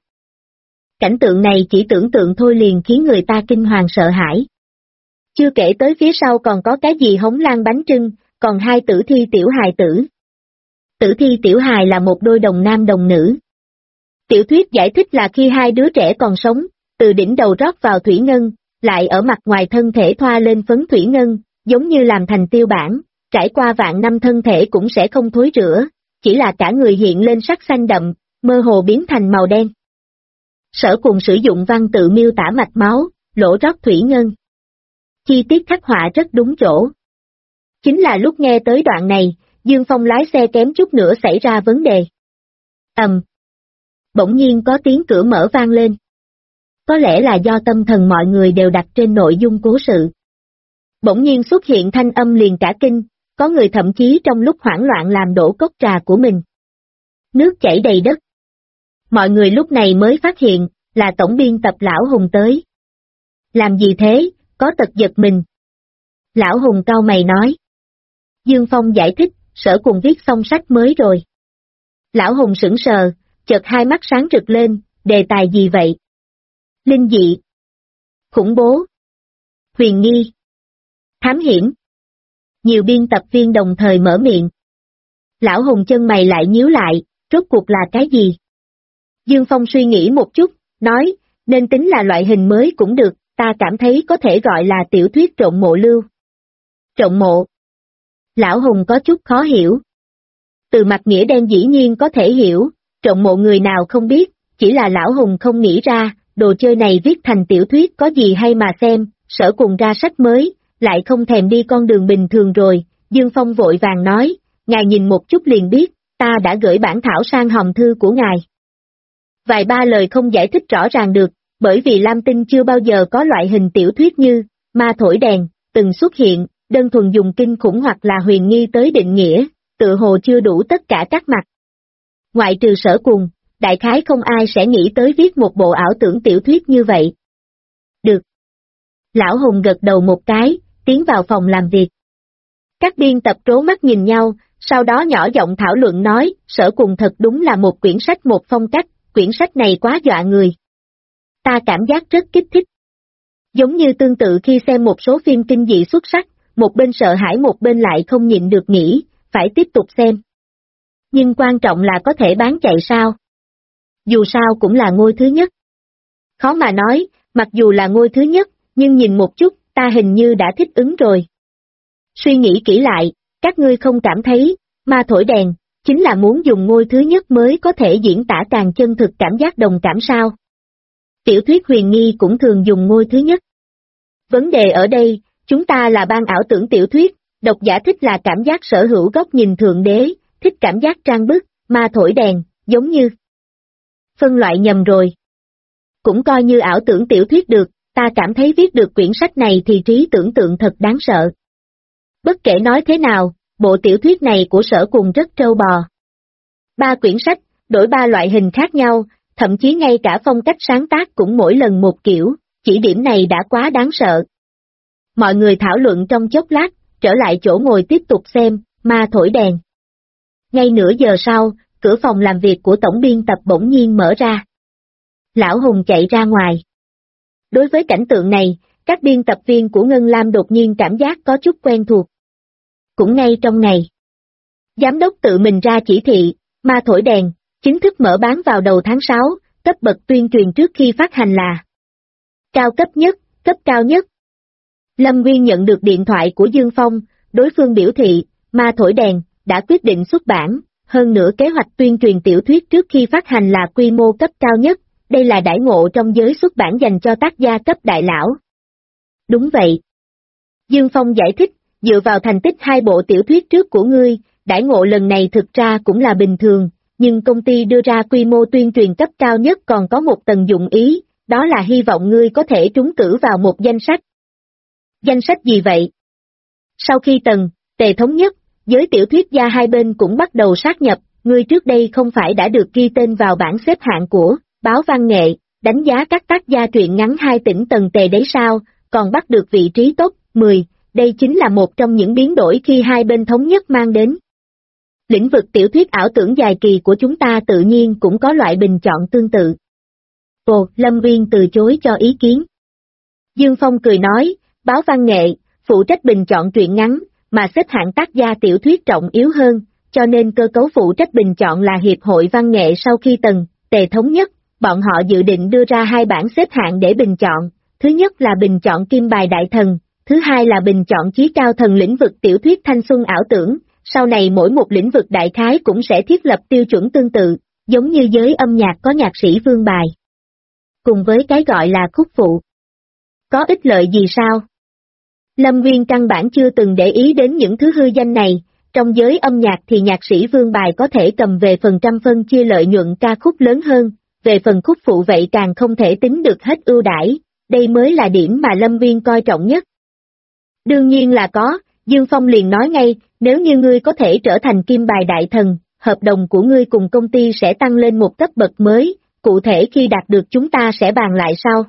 Cảnh tượng này chỉ tưởng tượng thôi liền khiến người ta kinh hoàng sợ hãi. Chưa kể tới phía sau còn có cái gì hống lan bánh trưng, còn hai tử thi tiểu hài tử. Tử thi tiểu hài là một đôi đồng nam đồng nữ. Tiểu thuyết giải thích là khi hai đứa trẻ còn sống, từ đỉnh đầu rót vào thủy ngân, lại ở mặt ngoài thân thể thoa lên phấn thủy ngân, giống như làm thành tiêu bản, trải qua vạn năm thân thể cũng sẽ không thối rữa, chỉ là cả người hiện lên sắc xanh đậm, mơ hồ biến thành màu đen. Sở Cùng sử dụng văn tự miêu tả mạch máu, lỗ rót thủy ngân. Chi tiết khắc họa rất đúng chỗ. Chính là lúc nghe tới đoạn này, Dương Phong lái xe kém chút nữa xảy ra vấn đề. Bỗng nhiên có tiếng cửa mở vang lên. Có lẽ là do tâm thần mọi người đều đặt trên nội dung cố sự. Bỗng nhiên xuất hiện thanh âm liền cả kinh, có người thậm chí trong lúc hoảng loạn làm đổ cốc trà của mình. Nước chảy đầy đất. Mọi người lúc này mới phát hiện, là tổng biên tập Lão Hùng tới. Làm gì thế, có tật giật mình. Lão Hùng cau mày nói. Dương Phong giải thích, Sở Cùng viết xong sách mới rồi. Lão Hùng sững sờ, chợt hai mắt sáng rực lên, đề tài gì vậy? Linh dị, khủng bố, huyền nghi, thám hiểm. Nhiều biên tập viên đồng thời mở miệng. Lão Hùng chân mày lại nhíu lại, rốt cuộc là cái gì? Dương Phong suy nghĩ một chút, nói, nên tính là loại hình mới cũng được, ta cảm thấy có thể gọi là tiểu thuyết trộm mộ lưu. Trộm mộ. Lão Hùng có chút khó hiểu. Từ mặt nghĩa đen dĩ nhiên có thể hiểu, trộm mộ người nào không biết, chỉ là Lão Hùng không nghĩ ra, đồ chơi này viết thành tiểu thuyết có gì hay mà xem, Sở Cùng ra sách mới, lại không thèm đi con đường bình thường rồi, Dương Phong vội vàng nói, ngài nhìn một chút liền biết, ta đã gửi bản thảo sang hòm thư của ngài. vài ba lời không giải thích rõ ràng được, bởi vì Lam Tinh chưa bao giờ có loại hình tiểu thuyết như ma thổi đèn từng xuất hiện, đơn thuần dùng kinh khủng hoặc là huyền nghi tới định nghĩa, tự hồ chưa đủ tất cả các mặt. Ngoại trừ Sở Cùng, đại khái không ai sẽ nghĩ tới viết một bộ ảo tưởng tiểu thuyết như vậy. Được. Lão Hùng gật đầu một cái, tiến vào phòng làm việc. Các biên tập trố mắt nhìn nhau, sau đó nhỏ giọng thảo luận nói, Sở Cùng thật đúng là một quyển sách một phong cách, quyển sách này quá dọa người. Ta cảm giác rất kích thích. Giống như tương tự khi xem một số phim kinh dị xuất sắc, một bên sợ hãi một bên lại không nhịn được nghĩ, phải tiếp tục xem. Nhưng quan trọng là có thể bán chạy sao? Dù sao cũng là ngôi thứ nhất. Khó mà nói, mặc dù là ngôi thứ nhất, nhưng nhìn một chút, ta hình như đã thích ứng rồi. Suy nghĩ kỹ lại, các ngươi không cảm thấy, ma thổi đèn, chính là muốn dùng ngôi thứ nhất mới có thể diễn tả càng chân thực cảm giác đồng cảm sao? Tiểu thuyết huyền nghi cũng thường dùng ngôi thứ nhất. Vấn đề ở đây, chúng ta là ban ảo tưởng tiểu thuyết, độc giả thích là cảm giác sở hữu góc nhìn thượng đế, thích cảm giác trang bức, ma thổi đèn, giống như. Phân loại nhầm rồi. Cũng coi như ảo tưởng tiểu thuyết được, ta cảm thấy viết được quyển sách này thì trí tưởng tượng thật đáng sợ. Bất kể nói thế nào, bộ tiểu thuyết này của Sở Cùng rất trâu bò. 3 quyển sách, đổi 3 loại hình khác nhau, thậm chí ngay cả phong cách sáng tác cũng mỗi lần một kiểu, chỉ điểm này đã quá đáng sợ. Mọi người thảo luận trong chốc lát, trở lại chỗ ngồi tiếp tục xem, ma thổi đèn. Ngay nửa giờ sau, cửa phòng làm việc của tổng biên tập bỗng nhiên mở ra. Lão Hùng chạy ra ngoài. Đối với cảnh tượng này, các biên tập viên của Ngân Lam đột nhiên cảm giác có chút quen thuộc. Cũng ngay trong ngày, giám đốc tự mình ra chỉ thị, ma thổi đèn, chính thức mở bán vào đầu tháng 6, cấp bậc tuyên truyền trước khi phát hành là cao cấp nhất, cấp cao nhất. Lâm Nguyên nhận được điện thoại của Dương Phong, đối phương biểu thị, ma thổi đèn, đã quyết định xuất bản, hơn nữa kế hoạch tuyên truyền tiểu thuyết trước khi phát hành là quy mô cấp cao nhất, đây là đãi ngộ trong giới xuất bản dành cho tác gia cấp đại lão. Đúng vậy. Dương Phong giải thích, dựa vào thành tích 2 bộ tiểu thuyết trước của ngươi, đãi ngộ lần này thực ra cũng là bình thường, nhưng công ty đưa ra quy mô tuyên truyền cấp cao nhất còn có một tầng dụng ý, đó là hy vọng ngươi có thể trúng cử vào một danh sách. Danh sách gì vậy? Sau khi Tề thống nhất, giới tiểu thuyết gia hai bên cũng bắt đầu sát nhập, ngươi trước đây không phải đã được ghi tên vào bảng xếp hạng của báo văn nghệ, đánh giá các tác gia truyện ngắn 2 tỉnh Tề đấy sao, còn bắt được vị trí top 10, đây chính là một trong những biến đổi khi hai bên thống nhất mang đến. Lĩnh vực tiểu thuyết ảo tưởng dài kỳ của chúng ta tự nhiên cũng có loại bình chọn tương tự. Ồ, Lâm Viên từ chối cho ý kiến. Dương Phong cười nói, báo văn nghệ, phụ trách bình chọn truyện ngắn, mà xếp hạng tác gia tiểu thuyết trọng yếu hơn, cho nên cơ cấu phụ trách bình chọn là Hiệp hội Văn nghệ sau khi Tề thống nhất, bọn họ dự định đưa ra 2 bảng xếp hạng để bình chọn, thứ nhất là bình chọn Kim Bài Đại Thần, thứ hai là bình chọn Chí Cao Thần lĩnh vực tiểu thuyết thanh xuân ảo tưởng, sau này mỗi một lĩnh vực đại khái cũng sẽ thiết lập tiêu chuẩn tương tự, giống như giới âm nhạc có nhạc sĩ Vương Bài. Cùng với cái gọi là khúc phụ. Có ích lợi gì sao? Lâm Nguyên căn bản chưa từng để ý đến những thứ hư danh này, trong giới âm nhạc thì nhạc sĩ Vương Bài có thể cầm về phần trăm phân chia lợi nhuận ca khúc lớn hơn, về phần khúc phụ vậy càng không thể tính được hết ưu đãi, đây mới là điểm mà Lâm Nguyên coi trọng nhất. Đương nhiên là có, Dương Phong liền nói ngay, nếu như ngươi có thể trở thành Kim Bài Đại Thần, hợp đồng của ngươi cùng công ty sẽ tăng lên một cấp bậc mới, cụ thể khi đạt được chúng ta sẽ bàn lại sau.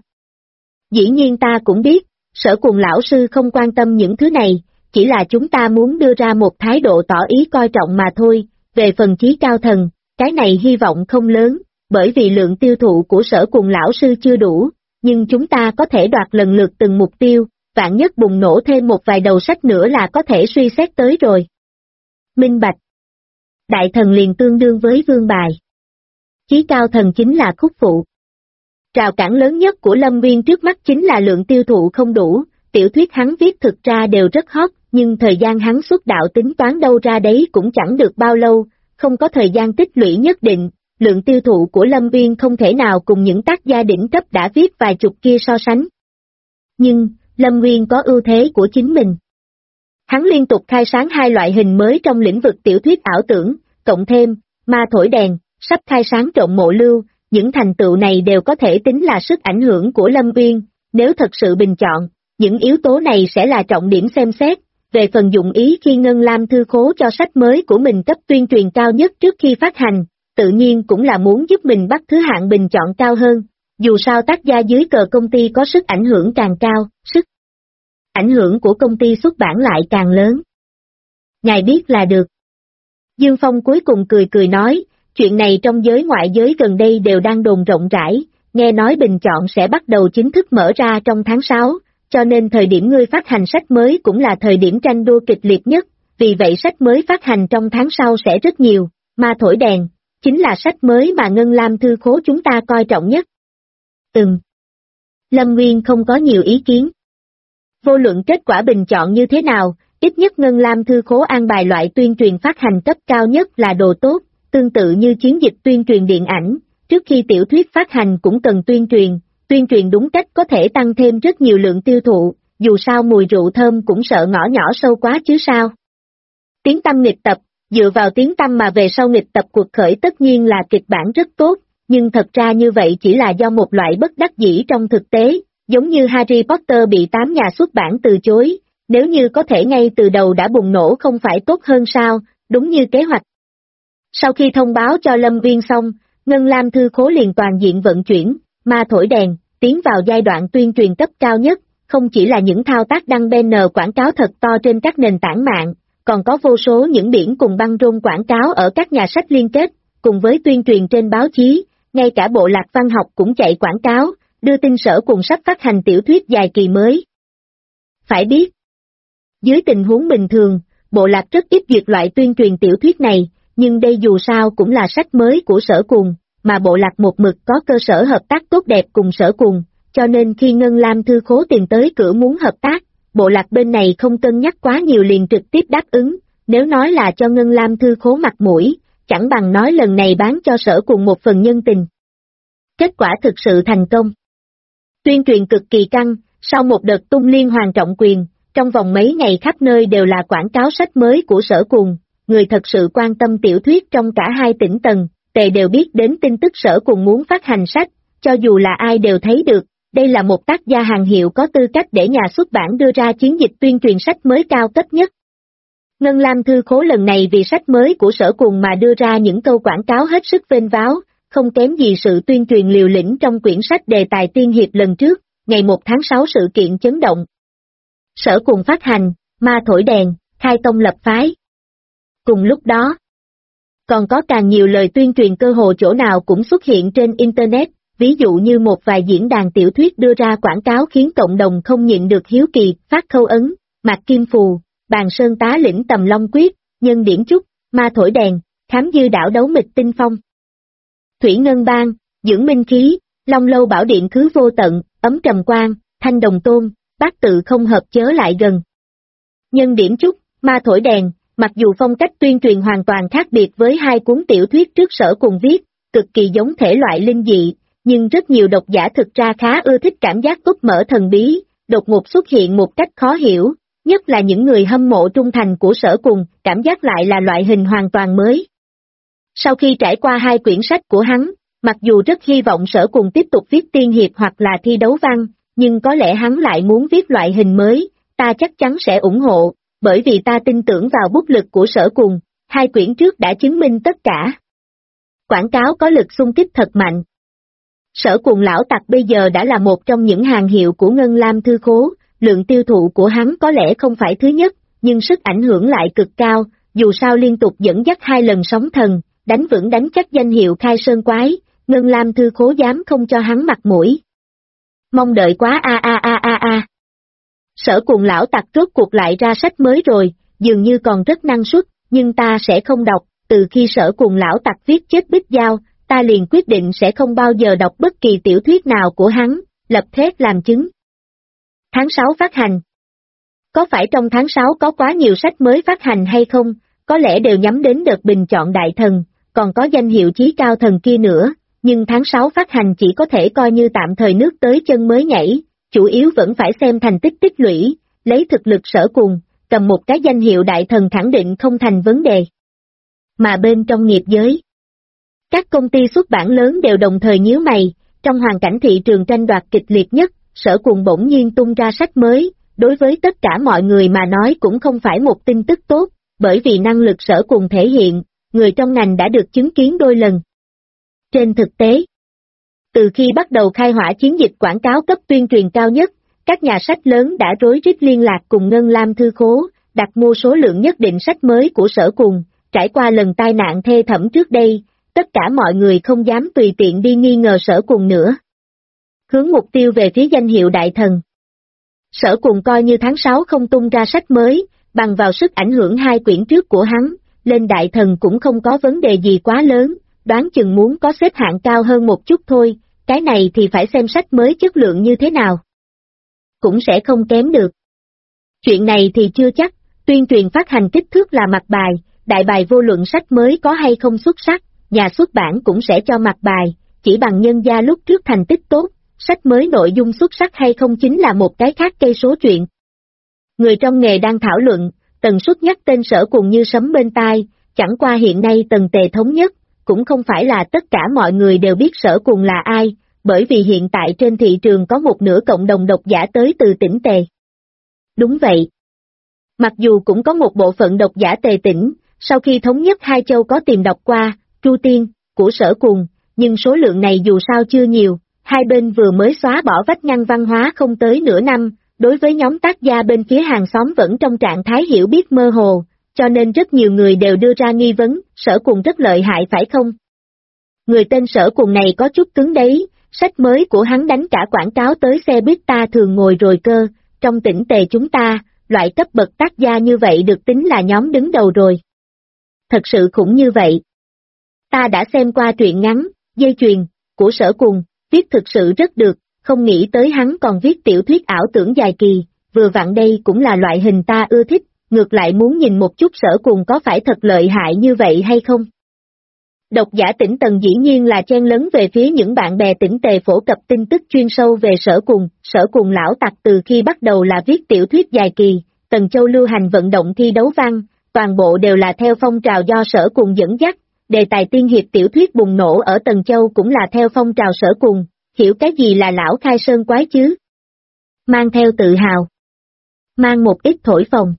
Dĩ nhiên ta cũng biết, Sở Cùng lão sư không quan tâm những thứ này, chỉ là chúng ta muốn đưa ra một thái độ tỏ ý coi trọng mà thôi, về phần Chí Cao Thần, cái này hy vọng không lớn, bởi vì lượng tiêu thụ của Sở Cùng lão sư chưa đủ, nhưng chúng ta có thể đoạt lần lượt từng mục tiêu, vạn nhất bùng nổ thêm một vài đầu sách nữa là có thể suy xét tới rồi. Minh bạch. Đại Thần liền tương đương với Vương Bài. Chí Cao Thần chính là khúc phụ. Rào cản lớn nhất của Lâm Nguyên trước mắt chính là lượng tiêu thụ không đủ, tiểu thuyết hắn viết thực ra đều rất hot, nhưng thời gian hắn xuất đạo tính toán đâu ra đấy cũng chẳng được bao lâu, không có thời gian tích lũy nhất định, lượng tiêu thụ của Lâm Nguyên không thể nào cùng những tác gia đỉnh cấp đã viết vài chục kia so sánh. Nhưng, Lâm Nguyên có ưu thế của chính mình. Hắn liên tục khai sáng 2 loại hình mới trong lĩnh vực tiểu thuyết ảo tưởng, cộng thêm, ma thổi đèn, sắp khai sáng Trộm Mộ Lưu, những thành tựu này đều có thể tính là sức ảnh hưởng của Lâm Uyên, nếu thật sự bình chọn, những yếu tố này sẽ là trọng điểm xem xét. Về phần dụng ý khi Ngân Lam Thư Khố cho sách mới của mình cấp tuyên truyền cao nhất trước khi phát hành, tự nhiên cũng là muốn giúp mình bắt thứ hạng bình chọn cao hơn, dù sao tác gia dưới cờ công ty có sức ảnh hưởng càng cao, sức ảnh hưởng của công ty xuất bản lại càng lớn. Ngài biết là được. Dương Phong cuối cùng cười cười nói, chuyện này trong giới ngoại giới gần đây đều đang đồn rộng rãi, nghe nói bình chọn sẽ bắt đầu chính thức mở ra trong tháng 6, cho nên thời điểm ngươi phát hành sách mới cũng là thời điểm tranh đua kịch liệt nhất, vì vậy sách mới phát hành trong tháng sau sẽ rất nhiều, Ma Thổi Đèn, chính là sách mới mà Ngân Lam Thư Khố chúng ta coi trọng nhất. Lâm Nguyên không có nhiều ý kiến. Vô luận kết quả bình chọn như thế nào, ít nhất Ngân Lam Thư Khố an bài loại tuyên truyền phát hành cấp cao nhất là đồ tốt, tương tự như chiến dịch tuyên truyền điện ảnh, trước khi tiểu thuyết phát hành cũng cần tuyên truyền đúng cách có thể tăng thêm rất nhiều lượng tiêu thụ, dù sao mùi rượu thơm cũng sợ ngõ nhỏ sâu quá chứ sao. Tiếng tăm nghịch tập, dựa vào tiếng tăm mà về sau nghịch tập cuộc khởi tất nhiên là kịch bản rất tốt, nhưng thật ra như vậy chỉ là do một loại bất đắc dĩ trong thực tế, giống như Harry Potter bị 8 nhà xuất bản từ chối, nếu như có thể ngay từ đầu đã bùng nổ không phải tốt hơn sao, đúng như kế hoạch. Sau khi thông báo cho Lâm Uyên xong, Ngân Lam Thư Khố liền toàn diện vận chuyển, Ma Thổi Đèn, tiến vào giai đoạn tuyên truyền cấp cao nhất, không chỉ là những thao tác đăng banner quảng cáo thật to trên các nền tảng mạng, còn có vô số những biển cùng băng rôn quảng cáo ở các nhà sách liên kết, cùng với tuyên truyền trên báo chí, ngay cả bộ lạc văn học cũng chạy quảng cáo, đưa tin Sở Cùng sắp phát hành tiểu thuyết dài kỳ mới. Phải biết, dưới tình huống bình thường, bộ lạc rất ít duyệt loại tuyên truyền tiểu thuyết này, nhưng đây dù sao cũng là sách mới của Sở Cùng, mà bộ lạc một mực có cơ sở hợp tác tốt đẹp cùng Sở Cùng, cho nên khi Ngân Lam Thư Khố tìm tới cửa muốn hợp tác, bộ lạc bên này không cân nhắc quá nhiều liền trực tiếp đáp ứng, nếu nói là cho Ngân Lam Thư Khố mặt mũi, chẳng bằng nói lần này bán cho Sở Cùng một phần nhân tình. Kết quả thực sự thành công. Tuyên truyền cực kỳ căng, sau một đợt tung liên hoàn trọng quyền, trong vòng mấy ngày khắp nơi đều là quảng cáo sách mới của Sở Cùng, người thật sự quan tâm tiểu thuyết trong cả hai tỉnh tầng, tề đều biết đến tin tức Sở Cùng muốn phát hành sách, cho dù là ai đều thấy được, đây là một tác gia hàng hiệu có tư cách để nhà xuất bản đưa ra chiến dịch tuyên truyền sách mới cao cấp nhất. Ngân Lam Thư Khố lần này vì sách mới của Sở Cùng mà đưa ra những câu quảng cáo hết sức vênh váo, không kém gì sự tuyên truyền liều lĩnh trong quyển sách đề tài tiên hiệp lần trước, ngày 1 tháng 6 sự kiện chấn động. Sở Cùng phát hành, Ma Thổi Đèn, khai tông lập phái. Cùng lúc đó, còn có càng nhiều lời tuyên truyền cơ hồ chỗ nào cũng xuất hiện trên Internet, ví dụ như một vài diễn đàn tiểu thuyết đưa ra quảng cáo khiến cộng đồng không nhịn được hiếu kỳ, Phát Khâu Ấn, Mạc Kim Phù, Bàn Sơn Tá Lĩnh Tầm Long Quyết, Nhân Điển Trúc, Ma Thổi Đèn, Khám Dư Đảo Đấu Mịch Tinh Phong. Thủy Ngân Bang, Dưỡng Minh Khí, Long Lâu Bảo Điện Khứ Vô Tận, Ấm Trầm Quang, Thanh Đồng Tôn, Bát Tự Không Hợp Chớ Lại Gần. Nhân Điển Trúc, Ma Thổi Đèn, mặc dù phong cách tuyên truyền hoàn toàn khác biệt với hai cuốn tiểu thuyết trước Sở Cùng viết, cực kỳ giống thể loại linh dị, nhưng rất nhiều độc giả thực ra khá ưa thích cảm giác úp mở thần bí, đột ngột xuất hiện một cách khó hiểu, nhất là những người hâm mộ trung thành của Sở Cùng, cảm giác lại là loại hình hoàn toàn mới. Sau khi trải qua hai quyển sách của hắn, mặc dù rất hy vọng Sở Cùng tiếp tục viết tiên hiệp hoặc là thi đấu văn, nhưng có lẽ hắn lại muốn viết loại hình mới, ta chắc chắn sẽ ủng hộ, bởi vì ta tin tưởng vào bút lực của Sở Cùng, hai quyển trước đã chứng minh tất cả. Quảng cáo có lực xung kích thật mạnh. Sở Cùng lão tặc bây giờ đã là một trong những hàng hiệu của Ngân Lam Thư Khố, lượng tiêu thụ của hắn có lẽ không phải thứ nhất, nhưng sức ảnh hưởng lại cực cao, dù sao liên tục dẫn dắt 2 lần sóng thần, đánh vững đánh chắc danh hiệu khai sơn quái, Ngân Lam Thư Khố dám không cho hắn mặt mũi. Mong đợi quá a. Sở Cùng lão tặc rốt cuộc lại ra sách mới rồi, dường như còn rất năng suất, nhưng ta sẽ không đọc, từ khi Sở Cùng lão tặc viết Chết Bích Giao, ta liền quyết định sẽ không bao giờ đọc bất kỳ tiểu thuyết nào của hắn, lập thét làm chứng. Tháng 6 phát hành. Có phải trong tháng 6 có quá nhiều sách mới phát hành hay không, có lẽ đều nhắm đến đợt bình chọn đại thần, còn có danh hiệu chí cao thần kia nữa, nhưng tháng 6 phát hành chỉ có thể coi như tạm thời nước tới chân mới nhảy, chủ yếu vẫn phải xem thành tích tích lũy, lấy thực lực Sở Cùng, cầm một cái danh hiệu đại thần khẳng định không thành vấn đề. Mà bên trong nghiệp giới, Các công ty xuất bản lớn đều đồng thời nhíu mày, trong hoàn cảnh thị trường tranh đoạt kịch liệt nhất, Sở Cuồng bỗng nhiên tung ra sách mới, đối với tất cả mọi người mà nói cũng không phải một tin tức tốt, bởi vì năng lực Sở Cuồng thể hiện, người trong ngành đã được chứng kiến đôi lần. Trên thực tế, từ khi bắt đầu khai hỏa chiến dịch quảng cáo cấp tuyên truyền cao nhất, các nhà sách lớn đã rối rít liên lạc cùng Ngân Lam Thư Khố, đặt mua số lượng nhất định sách mới của Sở Cuồng. Trải qua lần tai nạn thê thảm trước đây, tất cả mọi người không dám tùy tiện đi nghi ngờ Sở Cuồng nữa. Hướng mục tiêu về phía danh hiệu đại thần. Sở Cuồng coi như tháng 6 không tung ra sách mới, bằng vào sức ảnh hưởng 2 quyển trước của hắn, lên đại thần cũng không có vấn đề gì quá lớn, đoán chừng muốn có xếp hạng cao hơn một chút thôi, cái này thì phải xem sách mới chất lượng như thế nào. Cũng sẽ không kém được. Chuyện này thì chưa chắc, tuyên truyền phát hành kích thước là mặt bài, đại bài vô luận sách mới có hay không xuất sắc, nhà xuất bản cũng sẽ cho mặt bài, chỉ bằng nhân gia lúc trước thành tích tốt, sách mới nội dung xuất sắc hay không chính là một cái khác cây số chuyện. Người trong nghề đang thảo luận, tần suất nhắc tên Sở Cuồng như sấm bên tai, chẳng qua hiện nay Tần Tề thống nhất, cũng không phải là tất cả mọi người đều biết Sở Cuồng là ai, bởi vì hiện tại trên thị trường có một nửa cộng đồng độc giả tới từ tỉnh Tề. Đúng vậy. Mặc dù cũng có một bộ phận độc giả Tề tỉnh, sau khi thống nhất hai châu có tìm đọc qua, Tru Tiên, của Sở Cuồng, nhưng số lượng này dù sao chưa nhiều, hai bên vừa mới xóa bỏ vách ngăn văn hóa không tới nửa năm, đối với nhóm tác gia bên phía hàng xóm vẫn trong trạng thái hiểu biết mơ hồ, cho nên rất nhiều người đều đưa ra nghi vấn, Sở Cuồng rất lợi hại phải không? Người tên Sở Cuồng này có chút cứng đấy, sách mới của hắn đánh cả quảng cáo tới xe buýt ta thường ngồi rồi cơ, trong tỉnh Tề chúng ta, loại cấp bậc tác gia như vậy được tính là nhóm đứng đầu rồi. Thật sự khủng như vậy. Ta đã xem qua truyện ngắn, Dây Chuyền, của Sở Cuồng, viết thực sự rất được, không nghĩ tới hắn còn viết tiểu thuyết ảo tưởng dài kỳ, vừa vặn đây cũng là loại hình ta ưa thích, ngược lại muốn nhìn một chút Sở Cuồng có phải thật lợi hại như vậy hay không. Độc giả tỉnh Tần dĩ nhiên là chen lấn về phía những bạn bè tỉnh Tề phổ cập tin tức chuyên sâu về Sở Cuồng lão tặc từ khi bắt đầu là viết tiểu thuyết dài kỳ, Tần Châu lưu hành vận động thi đấu văn, toàn bộ đều là theo phong trào do Sở Cuồng dẫn dắt, đề tài tiên hiệp tiểu thuyết bùng nổ ở Tần Châu cũng là theo phong trào Sở Cuồng, hiểu cái gì là lão khai sơn quái chứ? Mang theo tự hào, mang một ít thổi phồng,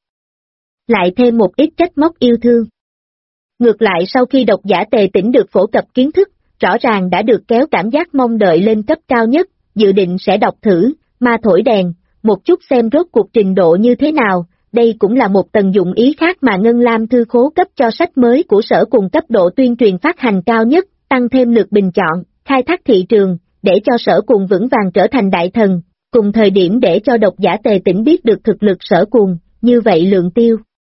lại thêm một ít trách móc yêu thương. Ngược lại sau khi độc giả Tề tỉnh được phổ cập kiến thức, rõ ràng đã được kéo cảm giác mong đợi lên cấp cao nhất, dự định sẽ đọc thử, ma thổi đèn, một chút xem rốt cuộc trình độ như thế nào, đây cũng là một tầng dụng ý khác mà Ngân Lam Thư Khố cấp cho sách mới của Sở Cuồng cấp độ tuyên truyền phát hành cao nhất, tăng thêm lượt bình chọn, khai thác thị trường, để cho Sở Cuồng vững vàng trở thành đại thần, cùng thời điểm để cho độc giả Tề tỉnh biết được thực lực Sở Cuồng, như vậy lượng tiêu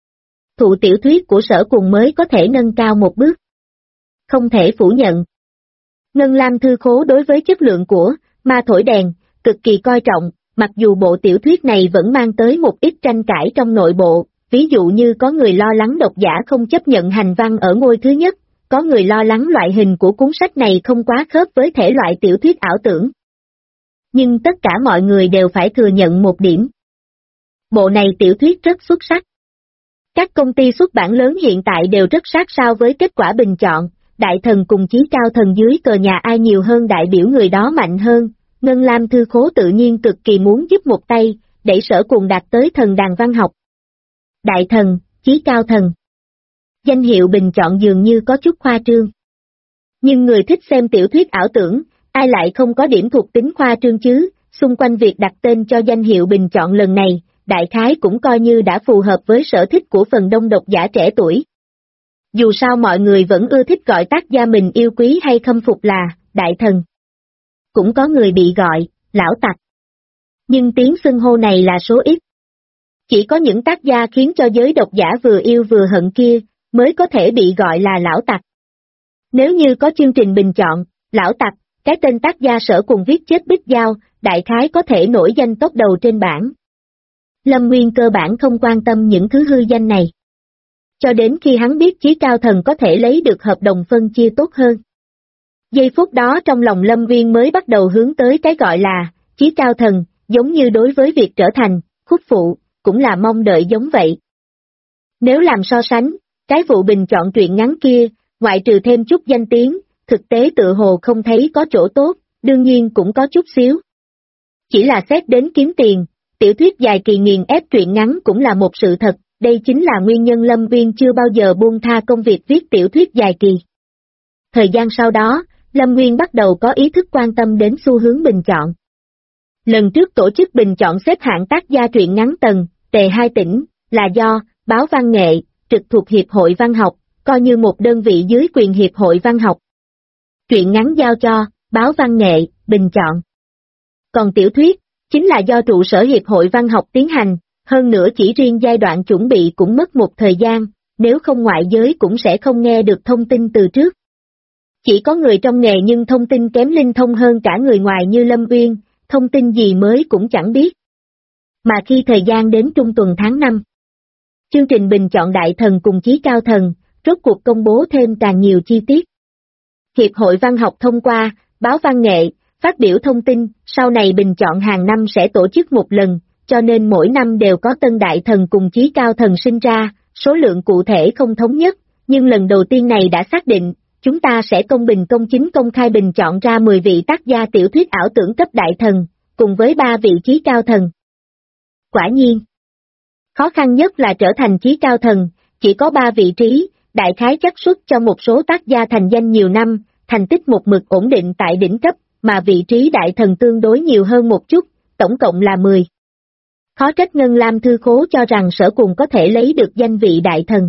thụ tiểu thuyết của Sở Cuồng mới có thể nâng cao một bước. Không thể phủ nhận. Ngân Lam Thư Khố đối với chất lượng của Ma Thổi Đèn, cực kỳ coi trọng, mặc dù bộ tiểu thuyết này vẫn mang tới một ít tranh cãi trong nội bộ, ví dụ như có người lo lắng độc giả không chấp nhận hành văn ở ngôi thứ nhất, có người lo lắng loại hình của cuốn sách này không quá khớp với thể loại tiểu thuyết ảo tưởng. Nhưng tất cả mọi người đều phải thừa nhận một điểm. Bộ này tiểu thuyết rất xuất sắc. Các công ty xuất bản lớn hiện tại đều rất sát sao với kết quả bình chọn, đại thần cùng chí cao thần dưới cờ nhà ai nhiều hơn đại biểu người đó mạnh hơn, Ngân Lam Thư Khố tự nhiên cực kỳ muốn giúp một tay, để Sở Cuồng đạt tới thần đàn văn học. Đại thần, chí cao thần. Danh hiệu bình chọn dường như có chút khoa trương. Nhưng người thích xem tiểu thuyết ảo tưởng, ai lại không có điểm thuộc tính khoa trương chứ, xung quanh việc đặt tên cho danh hiệu bình chọn lần này, đại khái cũng coi như đã phù hợp với sở thích của phần đông độc giả trẻ tuổi. Dù sao mọi người vẫn ưa thích gọi tác gia mình yêu quý hay khâm phục là đại thần. Cũng có người bị gọi lão tặc. Nhưng tiếng xưng hô này là số ít. Chỉ có những tác gia khiến cho giới độc giả vừa yêu vừa hận kia mới có thể bị gọi là lão tặc. Nếu như có chương trình bình chọn lão tặc, cái tên tác gia Sở Cuồng viết chết Bích Giao, đại khái có thể nổi danh top đầu trên bảng. Lâm Nguyên cơ bản không quan tâm những thứ hư danh này. Cho đến khi hắn biết chí cao thần có thể lấy được hợp đồng phân chia tốt hơn. Giây phút đó trong lòng Lâm Nguyên mới bắt đầu hướng tới cái gọi là chí cao thần, giống như đối với việc trở thành khúc phụ, cũng là mong đợi giống vậy. Nếu làm so sánh, cái vụ bình chọn truyện ngắn kia, ngoại trừ thêm chút danh tiếng, thực tế tự hồ không thấy có chỗ tốt, đương nhiên cũng có chút xíu. Chỉ là xét đến kiếm tiền, tiểu thuyết dài kỳ nghiền ép truyện ngắn cũng là một sự thật, đây chính là nguyên nhân Lâm Viên chưa bao giờ buông tha công việc viết tiểu thuyết dài kỳ. Thời gian sau đó, Lâm Nguyên bắt đầu có ý thức quan tâm đến xu hướng bình chọn. Lần trước tổ chức bình chọn xếp hạng tác gia truyện ngắn tầng, tề 2 tỉnh, là do báo Văn nghệ, trực thuộc Hiệp hội Văn học, coi như một đơn vị dưới quyền Hiệp hội Văn học. Truyện ngắn giao cho báo Văn nghệ, bình chọn. Còn tiểu thuyết, chính là do trụ sở Hiệp hội Văn học tiến hành, hơn nữa chỉ riêng giai đoạn chuẩn bị cũng mất một thời gian, nếu không ngoại giới cũng sẽ không nghe được thông tin từ trước. Chỉ có người trong nghề nhưng thông tin kém linh thông hơn cả người ngoài như Lâm Uyên, thông tin gì mới cũng chẳng biết. Mà khi thời gian đến trung tuần tháng 5, chương trình bình chọn đại thần cùng chí cao thần, rốt cuộc công bố thêm càng nhiều chi tiết. Hiệp hội Văn học thông qua, báo Văn nghệ, phát biểu thông tin, sau này bình chọn hàng năm sẽ tổ chức một lần, cho nên mỗi năm đều có tân đại thần cùng chí cao thần sinh ra, số lượng cụ thể không thống nhất, nhưng lần đầu tiên này đã xác định, chúng ta sẽ công bình công chính công khai bình chọn ra 10 vị tác gia tiểu thuyết ảo tưởng cấp đại thần, cùng với 3 vị chí cao thần. Quả nhiên, khó khăn nhất là trở thành chí cao thần, chỉ có 3 vị trí, đại khái xác suất cho một số tác gia thành danh nhiều năm, thành tích một mực ổn định tại đỉnh cấp, mà vị trí đại thần tương đối nhiều hơn một chút, tổng cộng là 10. Khó trách Ngân Lam Thư Khố cho rằng Sở Cùng có thể lấy được danh vị đại thần.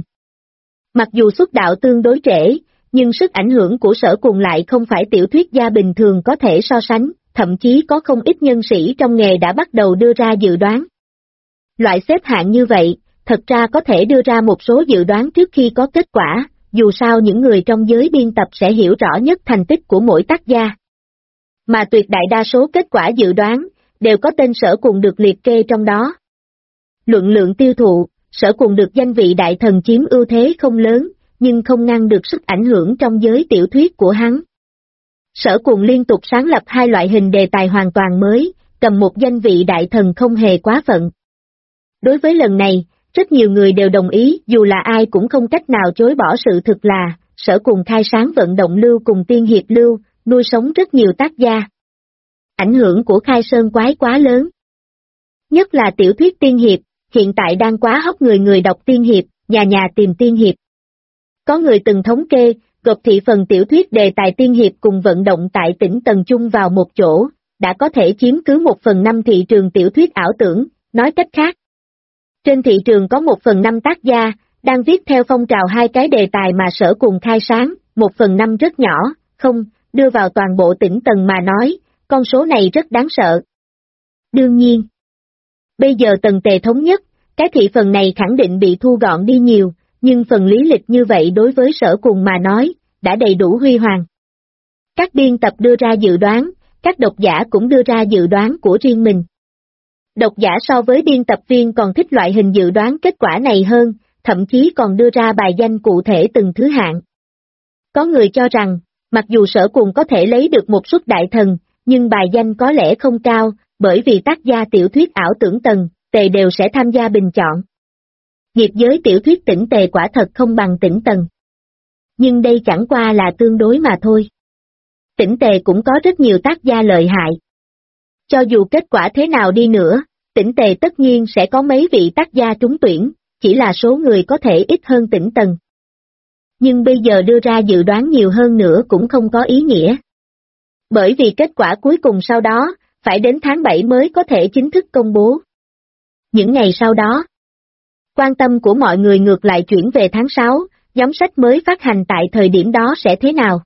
Mặc dù xuất đạo tương đối trễ, nhưng sức ảnh hưởng của Sở Cùng lại không phải tiểu thuyết gia bình thường có thể so sánh, thậm chí có không ít nhân sĩ trong nghề đã bắt đầu đưa ra dự đoán. Loại xếp hạng như vậy, thật ra có thể đưa ra một số dự đoán trước khi có kết quả, dù sao những người trong giới biên tập sẽ hiểu rõ nhất thành tích của mỗi tác gia. Mà tuyệt đại đa số kết quả dự đoán, đều có tên Sở Cùng được liệt kê trong đó. Luận lượng tiêu thụ, Sở Cùng được danh vị đại thần chiếm ưu thế không lớn, nhưng không ngăn được sức ảnh hưởng trong giới tiểu thuyết của hắn. Sở Cùng liên tục sáng lập 2 loại hình đề tài hoàn toàn mới, cầm một danh vị đại thần không hề quá phận. Đối với lần này, rất nhiều người đều đồng ý, dù là ai cũng không cách nào chối bỏ sự thực là, Sở Cùng khai sáng vận động lưu cùng tiên hiệp lưu, nuôi sống rất nhiều tác gia. Ảnh hưởng của Khai Sơn Quái quá lớn. Nhất là tiểu thuyết tiên hiệp, hiện tại đang quá hot người đọc tiên hiệp, nhà nhà tìm tiên hiệp. Có người từng thống kê, gộp thị phần tiểu thuyết đề tài tiên hiệp cùng vận động tại tỉnh Tần Trung vào một chỗ, đã có thể chiếm cứ 1/5 thị trường tiểu thuyết ảo tưởng, nói cách khác. Trên thị trường có 1/5 tác gia, đang viết theo phong trào 2 cái đề tài mà Sở Cùng khai sáng, 1/5 rất nhỏ, không, đưa vào toàn bộ tỉnh Tần mà nói, con số này rất đáng sợ. Đương nhiên, bây giờ Tần Tề thống nhất, cái thị phần này khẳng định bị thu gọn đi nhiều, nhưng phần lý lịch như vậy đối với Sở Cùng mà nói, đã đầy đủ huy hoàng. Các biên tập đưa ra dự đoán, các độc giả cũng đưa ra dự đoán của riêng mình. Độc giả so với biên tập viên còn thích loại hình dự đoán kết quả này hơn, thậm chí còn đưa ra bài danh cụ thể từng thứ hạng. Có người cho rằng, mặc dù Sở Cùng có thể lấy được một suất đại thần, nhưng bài danh có lẽ không cao, bởi vì tác gia tiểu thuyết ảo tưởng Tần, Tề đều sẽ tham gia bình chọn. Nghiệp giới tiểu thuyết tỉnh Tề quả thật không bằng tỉnh Tần. Nhưng đây chẳng qua là tương đối mà thôi. Tỉnh Tề cũng có rất nhiều tác gia lợi hại. Cho dù kết quả thế nào đi nữa, tỉnh Tề tất nhiên sẽ có mấy vị tác gia trúng tuyển, chỉ là số người có thể ít hơn tỉnh Tần. Nhưng bây giờ đưa ra dự đoán nhiều hơn nữa cũng không có ý nghĩa. Bởi vì kết quả cuối cùng sau đó, phải đến tháng 7 mới có thể chính thức công bố. Những ngày sau đó, quan tâm của mọi người ngược lại chuyển về tháng 6, nhóm sách mới phát hành tại thời điểm đó sẽ thế nào.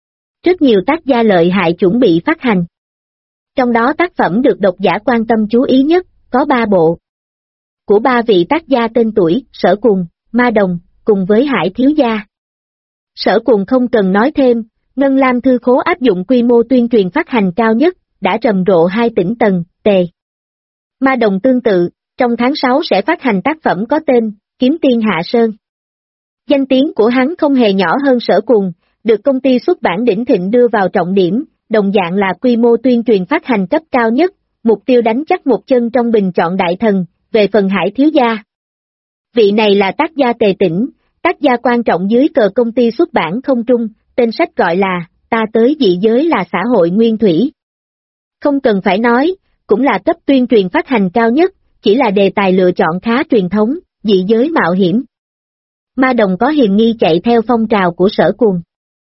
Rất nhiều tác gia lợi hại chuẩn bị phát hành. Trong đó tác phẩm được độc giả quan tâm chú ý nhất, có 3 bộ. Của 3 vị tác gia tên tuổi, Sở Cùng, Ma Đồng, cùng với Hải Thiếu Gia. Sở Cùng không cần nói thêm, Ngân Lam Thư Khố áp dụng quy mô tuyên truyền phát hành cao nhất, đã rầm rộ 2 tỉnh Tần, Tề. Ma Đồng tương tự, trong tháng 6 sẽ phát hành tác phẩm có tên, Kiếm Tiên Hạ Sơn. Danh tiếng của hắn không hề nhỏ hơn Sở Cùng, được công ty xuất bản Đỉnh Thịnh đưa vào trọng điểm, đồng dạng là quy mô tuyên truyền phát hành cấp cao nhất, mục tiêu đánh chắc một chân trong bình chọn đại thần, về phần Hải Thiếu Gia. Vị này là tác gia Tề Tĩnh, tác gia quan trọng dưới cờ công ty xuất bản Không Trung, tên sách gọi là ta tới dị giới là xã hội nguyên thủy. Không cần phải nói, cũng là cấp tuyên truyền phát hành cao nhất, chỉ là đề tài lựa chọn khá truyền thống, dị giới mạo hiểm. Ma đồng có hiềm nghi chạy theo phong trào của Sở Cuồng.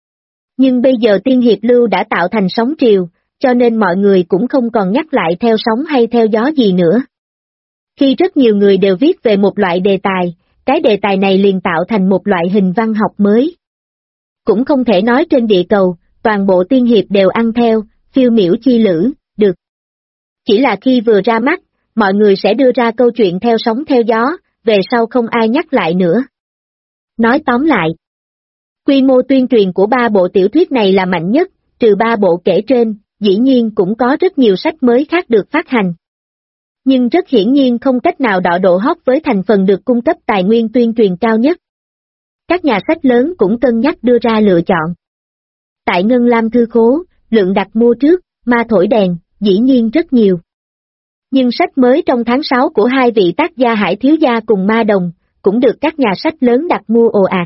Nhưng bây giờ tiên hiệp lưu đã tạo thành sóng triều, cho nên mọi người cũng không còn nhắc lại theo sóng hay theo gió gì nữa. Khi rất nhiều người đều viết về một loại đề tài, cái đề tài này liền tạo thành một loại hình văn học mới. Cũng không thể nói trên địa cầu, toàn bộ tiên hiệp đều ăn theo, phiêu miểu chi lữ, được. Chỉ là khi vừa ra mắt, mọi người sẽ đưa ra câu chuyện theo sóng theo gió, về sau không ai nhắc lại nữa. Nói tóm lại, quy mô tuyên truyền của 3 bộ tiểu thuyết này là mạnh nhất, trừ 3 bộ kể trên, dĩ nhiên cũng có rất nhiều sách mới khác được phát hành. Nhưng rất hiển nhiên không cách nào đọ độ hot với thành phần được cung cấp tài nguyên tuyên truyền cao nhất. Các nhà sách lớn cũng cân nhắc đưa ra lựa chọn. Tại Ngân Lam Thư Khố, lượng đặt mua trước, Ma Thổi Đèn, dĩ nhiên rất nhiều. Nhưng sách mới trong tháng 6 của 2 vị tác gia Hải Thiếu Gia cùng Ma Đồng, cũng được các nhà sách lớn đặt mua ồ ạt.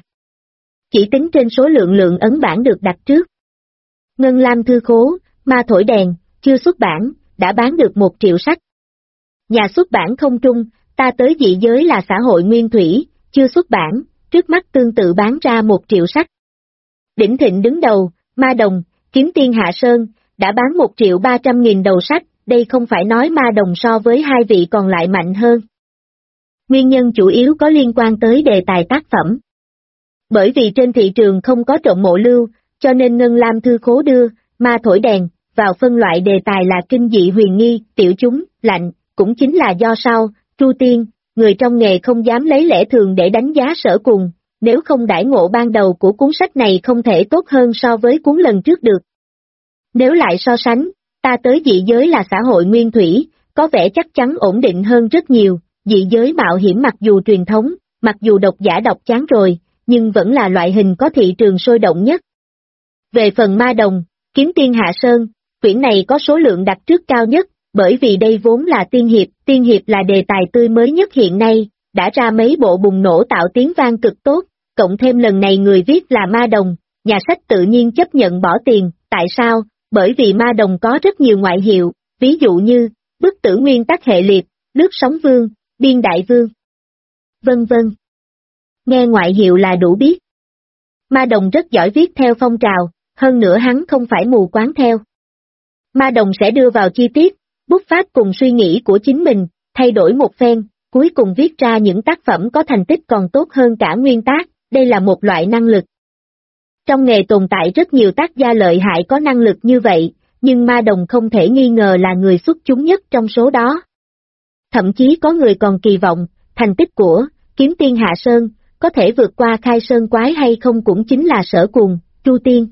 Chỉ tính trên số lượng ấn bản được đặt trước. Ngân Lam Thư Khố, Ma Thổi Đèn, chưa xuất bản, đã bán được 1 triệu sách. Nhà xuất bản Không Trung, ta tới dị giới là xã hội nguyên thủy, chưa xuất bản, trước mắt tương tự bán ra 1 triệu sách. Đỉnh Thịnh đứng đầu, Ma Đồng, Kiếm Tiên Hạ Sơn, đã bán 1.300.000 đầu sách, đây không phải nói Ma Đồng so với 2 vị còn lại mạnh hơn. Nguyên nhân chủ yếu có liên quan tới đề tài tác phẩm. Bởi vì trên thị trường không có trọng mộ lưu, cho nên Ngân Lam Thư Khố đưa, Ma Thổi Đèn, vào phân loại đề tài là kinh dị huyền nghi, tiểu chúng, lạnh, cũng chính là do sau, Chu Tiên, người trong nghề không dám lấy lẽ thường để đánh giá Sở Cuồng, nếu không đãi ngộ ban đầu của cuốn sách này không thể tốt hơn so với cuốn lần trước được. Nếu lại so sánh, ta tới dị giới là xã hội nguyên thủy, có vẻ chắc chắn ổn định hơn rất nhiều, dị giới mạo hiểm mặc dù truyền thống, mặc dù độc giả đọc chán rồi, nhưng vẫn là loại hình có thị trường sôi động nhất. Về phần Ma Đồng, Kiếm Tiên Hạ Sơn, quyển này có số lượng đặt trước cao nhất, bởi vì đây vốn là tiên hiệp là đề tài tươi mới nhất hiện nay, đã ra mấy bộ bùng nổ tạo tiếng vang cực tốt, cộng thêm lần này người viết là Ma Đồng, nhà sách tự nhiên chấp nhận bỏ tiền, tại sao? Bởi vì Ma Đồng có rất nhiều ngoại hiệu, ví dụ như, bức tử nguyên tắc hệ liệt, lướt sóng vương, biên đại vương, vân vân. Nghe ngoại hiệu là đủ biết. Ma Đồng rất giỏi viết theo phong trào, hơn nữa hắn không phải mù quáng theo. Ma Đồng sẽ đưa vào chi tiết, bút pháp cùng suy nghĩ của chính mình, thay đổi một phen, cuối cùng viết ra những tác phẩm có thành tích còn tốt hơn cả nguyên tác, đây là một loại năng lực. Trong nghề tồn tại rất nhiều tác gia lợi hại có năng lực như vậy, nhưng Ma Đồng không thể nghi ngờ là người xuất chúng nhất trong số đó. Thậm chí có người còn kỳ vọng, thành tích của Kiếm Tiên Hạ Sơn, có thể vượt qua Khai Sơn Quái hay không cũng chính là Sở Cuồng, Chu Tiên.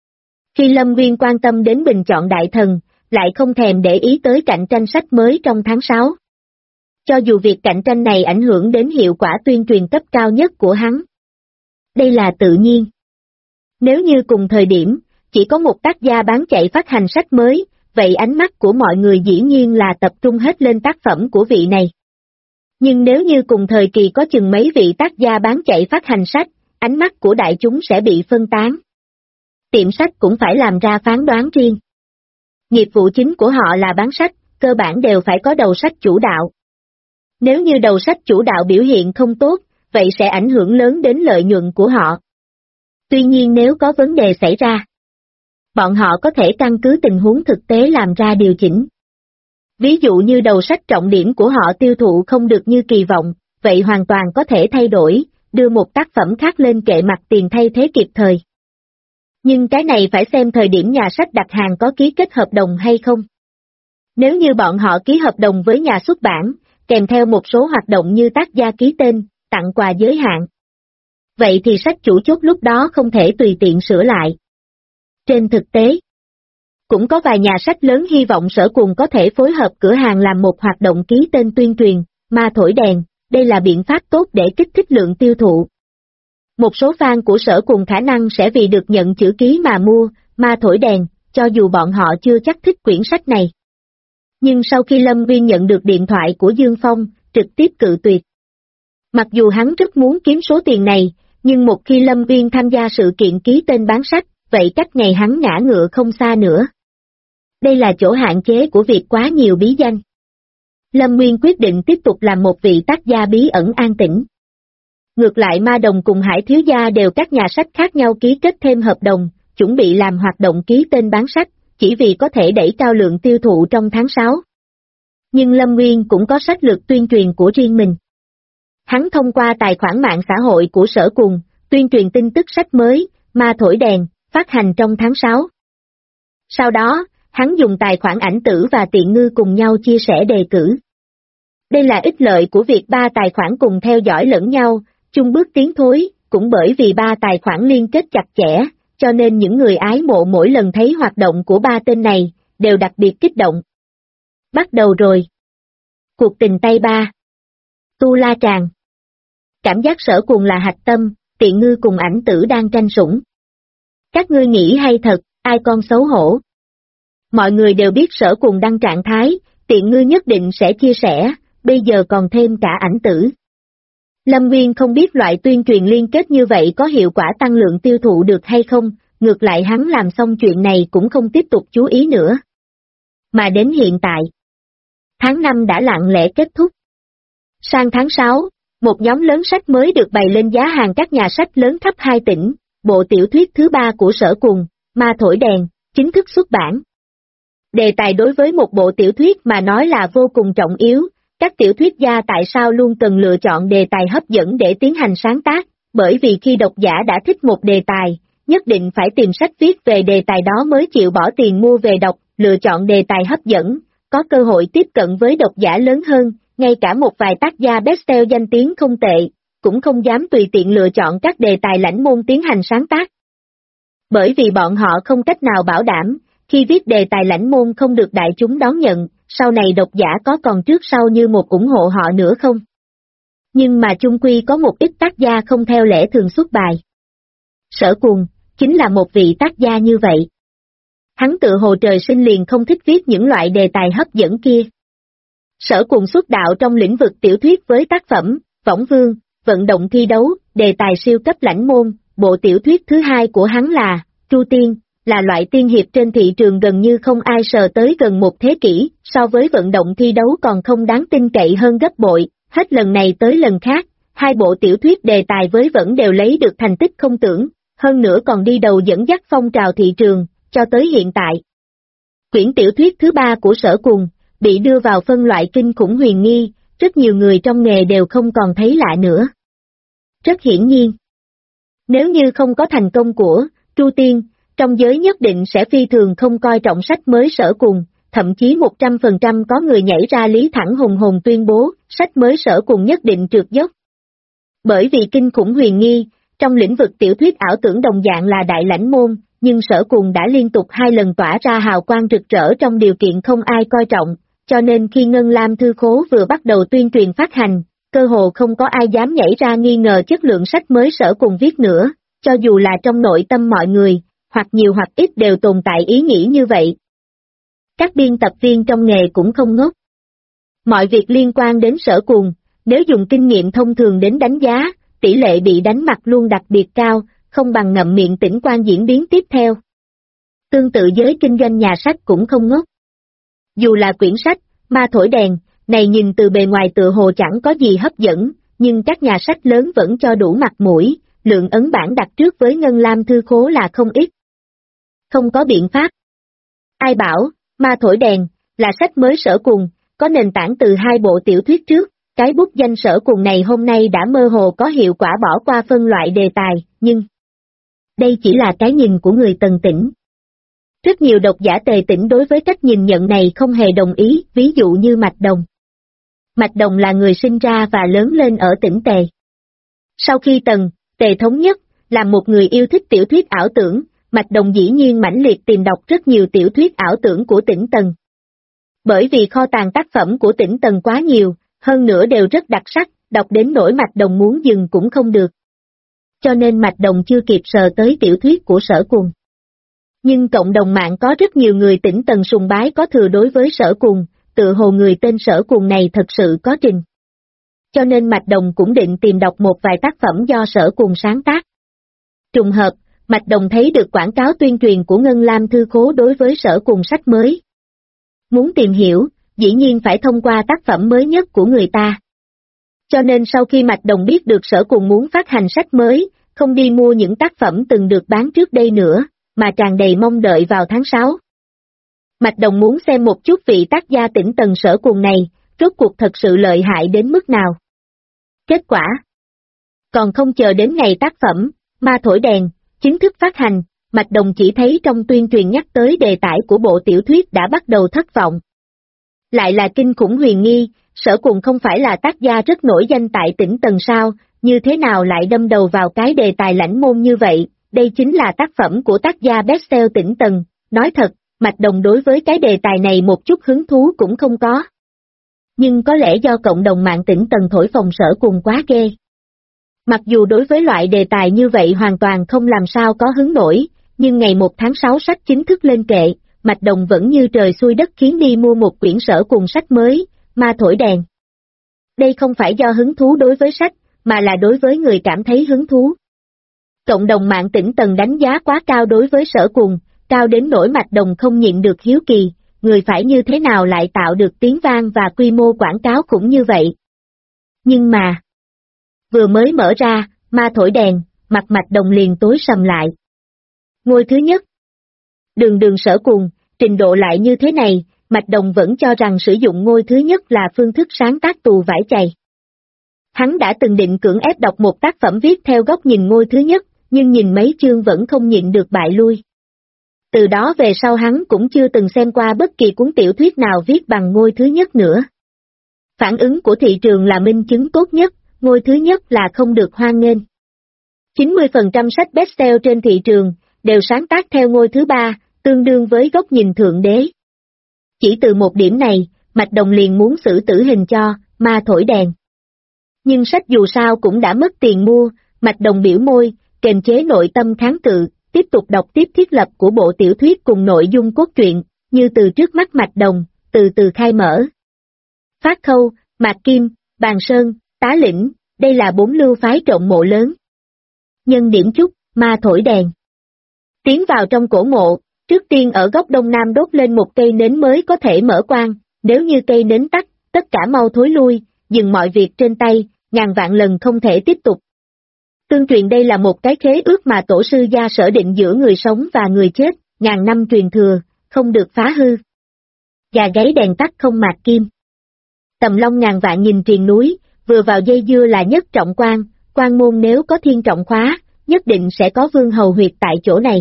Khi Lâm Nguyên quan tâm đến bình chọn đại thần, lại không thèm để ý tới cạnh tranh sách mới trong tháng 6. Cho dù việc cạnh tranh này ảnh hưởng đến hiệu quả tuyên truyền cấp cao nhất của hắn. Đây là tự nhiên. Nếu như cùng thời điểm, chỉ có một tác gia bán chạy phát hành sách mới, vậy ánh mắt của mọi người dĩ nhiên là tập trung hết lên tác phẩm của vị này. Nhưng nếu như cùng thời kỳ có chừng mấy vị tác gia bán chạy phát hành sách, ánh mắt của đại chúng sẽ bị phân tán. Tiệm sách cũng phải làm ra phán đoán riêng. Nghiệp vụ chính của họ là bán sách, cơ bản đều phải có đầu sách chủ đạo. Nếu như đầu sách chủ đạo biểu hiện không tốt, vậy sẽ ảnh hưởng lớn đến lợi nhuận của họ. Tuy nhiên nếu có vấn đề xảy ra, bọn họ có thể căn cứ tình huống thực tế làm ra điều chỉnh. Ví dụ như đầu sách trọng điểm của họ tiêu thụ không được như kỳ vọng, vậy hoàn toàn có thể thay đổi, đưa một tác phẩm khác lên kệ mặt tiền thay thế kịp thời. Nhưng cái này phải xem thời điểm nhà sách đặt hàng có ký kết hợp đồng hay không. Nếu như bọn họ ký hợp đồng với nhà xuất bản, kèm theo một số hoạt động như tác gia ký tên, tặng quà giới hạn. Vậy thì sách chủ chốt lúc đó không thể tùy tiện sửa lại. Trên thực tế, cũng có vài nhà sách lớn hy vọng Sở Cuồng có thể phối hợp cửa hàng làm một hoạt động ký tên tuyên truyền, Ma Thổi Đèn, đây là biện pháp tốt để kích thích lượng tiêu thụ. Một số fan của Sở Cuồng khả năng sẽ vì được nhận chữ ký mà mua, Ma Thổi Đèn, cho dù bọn họ chưa chắc thích quyển sách này. Nhưng sau khi Lâm Nguyên nhận được điện thoại của Dương Phong, trực tiếp cự tuyệt. Mặc dù hắn rất muốn kiếm số tiền này, nhưng một khi Lâm Nguyên tham gia sự kiện ký tên bán sách, vậy cách ngày hắn ngã ngựa không xa nữa. Đây là chỗ hạn chế của việc quá nhiều bí danh. Lâm Nguyên quyết định tiếp tục làm một vị tác gia bí ẩn an tĩnh. Ngược lại Ma Đồng cùng Hải Thiếu Gia đều các nhà sách khác nhau ký kết thêm hợp đồng, chuẩn bị làm hoạt động ký tên bán sách, chỉ vì có thể đẩy cao lượng tiêu thụ trong tháng 6. Nhưng Lâm Nguyên cũng có sách lược tuyên truyền của riêng mình. Hắn thông qua tài khoản mạng xã hội của Sở Cùng, tuyên truyền tin tức sách mới, Ma Thổi Đèn, phát hành trong tháng 6. Sau đó, hắn dùng tài khoản ảnh tử và Tiện Ngư cùng nhau chia sẻ đề cử. Đây là ích lợi của việc ba tài khoản cùng theo dõi lẫn nhau, chung bước tiến thối, cũng bởi vì ba tài khoản liên kết chặt chẽ, cho nên những người ái mộ mỗi lần thấy hoạt động của ba tên này, đều đặc biệt kích động. Bắt đầu rồi. Cuộc tình tay ba. Tu La Tràng. Cảm giác Sở Cùng là hạch tâm, Tiện Ngư cùng ảnh tử đang tranh sủng. Các ngươi nghĩ hay thật, ai con xấu hổ. Mọi người đều biết Sở Cùng đăng trạng thái, Tiện Ngư nhất định sẽ chia sẻ, bây giờ còn thêm cả ảnh tử. Lâm Nguyên không biết loại tuyên truyền liên kết như vậy có hiệu quả tăng lượng tiêu thụ được hay không, ngược lại hắn làm xong chuyện này cũng không tiếp tục chú ý nữa. Mà đến hiện tại, tháng 5 đã lặng lẽ kết thúc. Sang tháng 6, một nhóm lớn sách mới được bày lên giá hàng các nhà sách lớn khắp hai tỉnh, bộ tiểu thuyết thứ 3 của Sở Cùng, Ma Thổi Đèn, chính thức xuất bản. Đề tài đối với một bộ tiểu thuyết mà nói là vô cùng trọng yếu, các tiểu thuyết gia tại sao luôn cần lựa chọn đề tài hấp dẫn để tiến hành sáng tác, bởi vì khi độc giả đã thích một đề tài, nhất định phải tìm sách viết về đề tài đó mới chịu bỏ tiền mua về đọc, lựa chọn đề tài hấp dẫn, có cơ hội tiếp cận với độc giả lớn hơn, ngay cả một vài tác gia bestseller danh tiếng không tệ, cũng không dám tùy tiện lựa chọn các đề tài lãnh môn tiến hành sáng tác. Bởi vì bọn họ không cách nào bảo đảm, khi viết đề tài lãnh môn không được đại chúng đón nhận, sau này độc giả có còn trước sau như một ủng hộ họ nữa không? Nhưng mà chung quy có một ít tác gia không theo lẽ thường xuất bài. Sở Cùng, chính là một vị tác gia như vậy. Hắn tự hồ trời sinh liền không thích viết những loại đề tài hấp dẫn kia. Sở Cùng xuất đạo trong lĩnh vực tiểu thuyết với tác phẩm, Võng Vương, vận động thi đấu, đề tài siêu cấp lãnh môn, bộ tiểu thuyết thứ 2 của hắn là, Tru Tiên, là loại tiên hiệp trên thị trường gần như không ai sờ tới gần một thế kỷ, so với vận động thi đấu còn không đáng tin cậy hơn gấp bội, hết lần này tới lần khác, hai bộ tiểu thuyết đề tài với vẫn đều lấy được thành tích không tưởng, hơn nữa còn đi đầu dẫn dắt phong trào thị trường, cho tới hiện tại. Quyển tiểu thuyết thứ 3 của Sở Cùng, bị đưa vào phân loại kinh khủng huyền nghi, rất nhiều người trong nghề đều không còn thấy lạ nữa. Rất hiển nhiên, nếu như không có thành công của Tru Tiên, trong giới nhất định sẽ phi thường không coi trọng sách mới Sở Cùng, thậm chí 100% có người nhảy ra Lý Thẳng hùng hồn tuyên bố, sách mới Sở Cùng nhất định trượt dốc. Bởi vì kinh khủng huyền nghi, trong lĩnh vực tiểu thuyết ảo tưởng đồng dạng là đại lãnh môn, nhưng Sở Cùng đã liên tục 2 lần tỏa ra hào quang rực rỡ trong điều kiện không ai coi trọng, cho nên khi Ngân Lam Thư Khố vừa bắt đầu tuyên truyền phát hành, cơ hồ không có ai dám nhảy ra nghi ngờ chất lượng sách mới Sở Cùng viết nữa, cho dù là trong nội tâm mọi người, hoặc nhiều hoặc ít đều tồn tại ý nghĩ như vậy. Các biên tập viên trong nghề cũng không ngốc. Mọi việc liên quan đến Sở Cùng, nếu dùng kinh nghiệm thông thường đến đánh giá, tỷ lệ bị đánh mặt luôn đặc biệt cao, không bằng ngậm miệng tĩnh quan diễn biến tiếp theo. Tương tự giới kinh doanh nhà sách cũng không ngốc. Dù là quyển sách, Ma Thổi Đèn, này nhìn từ bề ngoài tựa hồ chẳng có gì hấp dẫn, nhưng các nhà sách lớn vẫn cho đủ mặt mũi, lượng ấn bản đặt trước với Ngân Lam Thư Khố là không ít. Không có biện pháp. Ai bảo, Ma Thổi Đèn, là sách mới Sở Cùng, có nền tảng từ 2 bộ tiểu thuyết trước, cái bút danh Sở Cùng này hôm nay đã mơ hồ có hiệu quả bỏ qua phân loại đề tài, nhưng đây chỉ là cái nhìn của người tần tỉnh. Rất nhiều độc giả tề tỉnh đối với cách nhìn nhận này không hề đồng ý, ví dụ như Mạch Đồng. Mạch Đồng là người sinh ra và lớn lên ở tỉnh Tề. Sau khi Tề thống nhất, là một người yêu thích tiểu thuyết ảo tưởng, Mạch Đồng dĩ nhiên mãnh liệt tìm đọc rất nhiều tiểu thuyết ảo tưởng của tỉnh Tần. Bởi vì kho tàng tác phẩm của tỉnh Tần quá nhiều, hơn nữa đều rất đặc sắc, đọc đến nỗi Mạch Đồng muốn dừng cũng không được. Cho nên Mạch Đồng chưa kịp sờ tới tiểu thuyết của Sở Cùng. Nhưng cộng đồng mạng có rất nhiều người tỉnh Tần sùng bái có thừa đối với Sở Cùng, tự hồ người tên Sở Cùng này thật sự có trình. Cho nên Mạch Đồng cũng định tìm đọc một vài tác phẩm do Sở Cùng sáng tác. Trùng hợp, Mạch Đồng thấy được quảng cáo tuyên truyền của Ngân Lam Thư Khố đối với Sở Cùng sách mới. Muốn tìm hiểu, dĩ nhiên phải thông qua tác phẩm mới nhất của người ta. Cho nên sau khi Mạch Đồng biết được Sở Cùng muốn phát hành sách mới, không đi mua những tác phẩm từng được bán trước đây nữa, mà tràn đầy mong đợi vào tháng 6. Mạch Đồng muốn xem một chút vị tác gia Tĩnh Tần Sở Cùng này, rốt cuộc thật sự lợi hại đến mức nào. Kết quả còn không chờ đến ngày tác phẩm, Ma Thổi Đèn, chính thức phát hành, Mạch Đồng chỉ thấy trong tuyên truyền nhắc tới đề tải của bộ tiểu thuyết đã bắt đầu thất vọng. Lại là kinh khủng huyền nghi, Sở Cùng không phải là tác gia rất nổi danh tại Tĩnh Tần sao, như thế nào lại đâm đầu vào cái đề tài lãnh môn như vậy, đây chính là tác phẩm của tác gia bestseller Tĩnh Tần, nói thật, Mạch Đồng đối với cái đề tài này một chút hứng thú cũng không có. Nhưng có lẽ do cộng đồng mạng Tĩnh Tần thổi phồng Sở Cùng quá ghê. Mặc dù đối với loại đề tài như vậy hoàn toàn không làm sao có hứng nổi, nhưng ngày 1 tháng 6 sách chính thức lên kệ, Mạch Đồng vẫn như trời xuôi đất khiến đi mua một quyển Sở Cùng sách mới, Ma Thổi Đèn. Đây không phải do hứng thú đối với sách, mà là đối với người cảm thấy hứng thú. Cộng đồng mạng Tĩnh Tần đánh giá quá cao đối với Sở Cùng, cao đến nỗi Mạch Đồng không nhịn được hiếu kỳ, người phải như thế nào lại tạo được tiếng vang và quy mô quảng cáo khủng như vậy. Nhưng mà, vừa mới mở ra, Ma Thổi Đèn, mặt Mạch Đồng liền tối sầm lại. Ngôi thứ nhất. Đường Sở Cùng, trình độ lại như thế này, Mạch Đồng vẫn cho rằng sử dụng ngôi thứ nhất là phương thức sáng tác tù vải chày. Hắn đã từng định cưỡng ép đọc một tác phẩm viết theo góc nhìn ngôi thứ nhất, nhưng nhìn mấy chương vẫn không nhịn được bại lui. Từ đó về sau hắn cũng chưa từng xem qua bất kỳ cuốn tiểu thuyết nào viết bằng ngôi thứ nhất nữa. Phản ứng của thị trường là minh chứng tốt nhất, ngôi thứ nhất là không được hoan nghênh. 90% sách bestseller trên thị trường, đều sáng tác theo ngôi thứ ba, tương đương với góc nhìn thượng đế. Chỉ từ một điểm này, Mạch Đồng liền muốn xử tử hình cho Ma Thổi Đèn. Nhưng sách dù sao cũng đã mất tiền mua, Mạch Đồng biểu môi, kềm chế nội tâm kháng cự, tiếp tục đọc tiếp thiết lập của bộ tiểu thuyết cùng nội dung cốt truyện, như từ trước mắt Mạch Đồng, từ từ khai mở. Phát Khâu, Mạc Kim, Bàn Sơn, Tá Lĩnh, đây là 4 lưu phái trọng mộ lớn. Nhân điểm chút, Ma Thổi Đèn. Tiến vào trong cổ mộ, trước tiên ở góc đông nam đốt lên một cây nến mới có thể mở quang, nếu như cây nến tắt, tất cả mau thối lui, dừng mọi việc trên tay, ngàn vạn lần không thể tiếp tục. Tương truyền đây là một cái khế ước mà tổ sư gia sở định giữa người sống và người chết, ngàn năm truyền thừa, không được phá hư. Gà gáy đèn tắt không mạc kim. Tầm long ngàn vạn nhìn triền núi, vừa vào dây dưa là nhất trọng quan, quan môn nếu có thiên trọng khóa, nhất định sẽ có vương hầu huyệt tại chỗ này.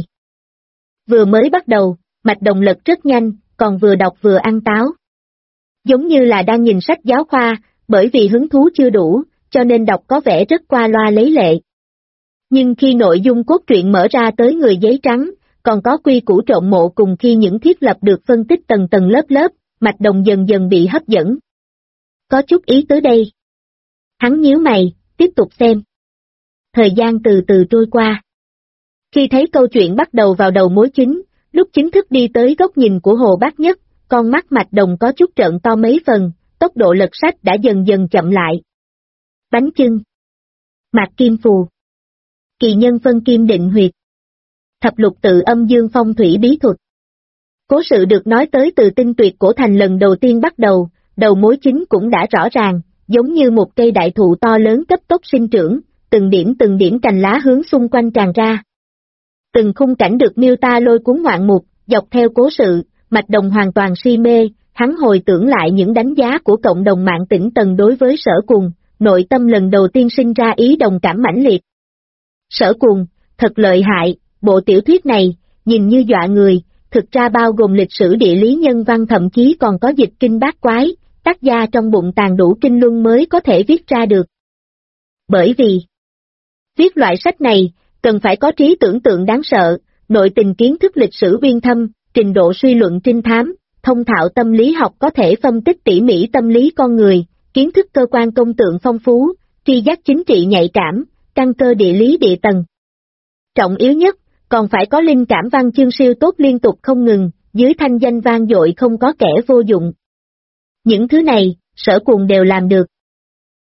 Vừa mới bắt đầu, Mạch Đồng lật rất nhanh, còn vừa đọc vừa ăn táo. Giống như là đang nhìn sách giáo khoa, bởi vì hứng thú chưa đủ, cho nên đọc có vẻ rất qua loa lấy lệ. Nhưng khi nội dung cốt truyện mở ra tới người giấy trắng, còn có quy củ trộm mộ cùng khi những thiết lập được phân tích tầng tầng lớp lớp, Mạch Đồng dần dần bị hấp dẫn. Có chút ý tới đây. Hắn nhíu mày, tiếp tục xem. Thời gian từ từ trôi qua. Khi thấy câu chuyện bắt đầu vào đầu mối chính, lúc chính thức đi tới góc nhìn của Hồ Bác Nhất, con mắt Mạch Đồng có chút trợn to mấy phần, tốc độ lật sách đã dần dần chậm lại. Bánh chưng. Mạc Kim Phù. Kỳ nhân phân kim định huyệt. Thập lục tự âm dương phong thủy bí thuật. Cố sự được nói tới từ tinh tuyệt cổ thành lần đầu tiên bắt đầu, đầu mối chính cũng đã rõ ràng, giống như một cây đại thụ to lớn cấp tốc sinh trưởng, từng điểm cành lá hướng xung quanh tràn ra. Từng khung cảnh được miêu tả lôi cuốn ngoạn mục, dọc theo cố sự, Mạch Đồng hoàn toàn si mê, hắn hồi tưởng lại những đánh giá của cộng đồng mạng Tĩnh Tần đối với Sở Cùng, nội tâm lần đầu tiên sinh ra ý đồng cảm mãnh liệt. Sở Cùng, thật lợi hại, bộ tiểu thuyết này, nhìn như dọa người, thực ra bao gồm lịch sử địa lý nhân văn thậm chí còn có dịch kinh bát quái, tác gia trong bụng tàng đủ kinh luân mới có thể viết ra được. Bởi vì, viết loại sách này, cần phải có trí tưởng tượng đáng sợ, nội tình kiến thức lịch sử uyên thâm, trình độ suy luận trinh thám, thông thạo tâm lý học có thể phân tích tỉ mỉ tâm lý con người, kiến thức cơ quan công tượng phong phú, tri giác chính trị nhạy cảm, căn cơ địa lý địa tầng. Trọng yếu nhất, còn phải có linh cảm văn chương siêu tốt liên tục không ngừng, dưới thanh danh vang dội không có kẻ vô dụng. Những thứ này, Sở Cùng đều làm được.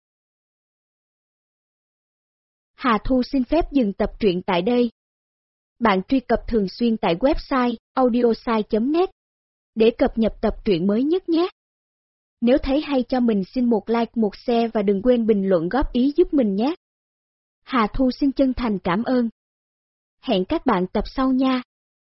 Hà Thu xin phép dừng tập truyện tại đây. Bạn truy cập thường xuyên tại website audiosai.net để cập nhật tập truyện mới nhất nhé. Nếu thấy hay cho mình xin một like, một share và đừng quên bình luận góp ý giúp mình nhé. Hà Thu xin chân thành cảm ơn. Hẹn các bạn tập sau nha.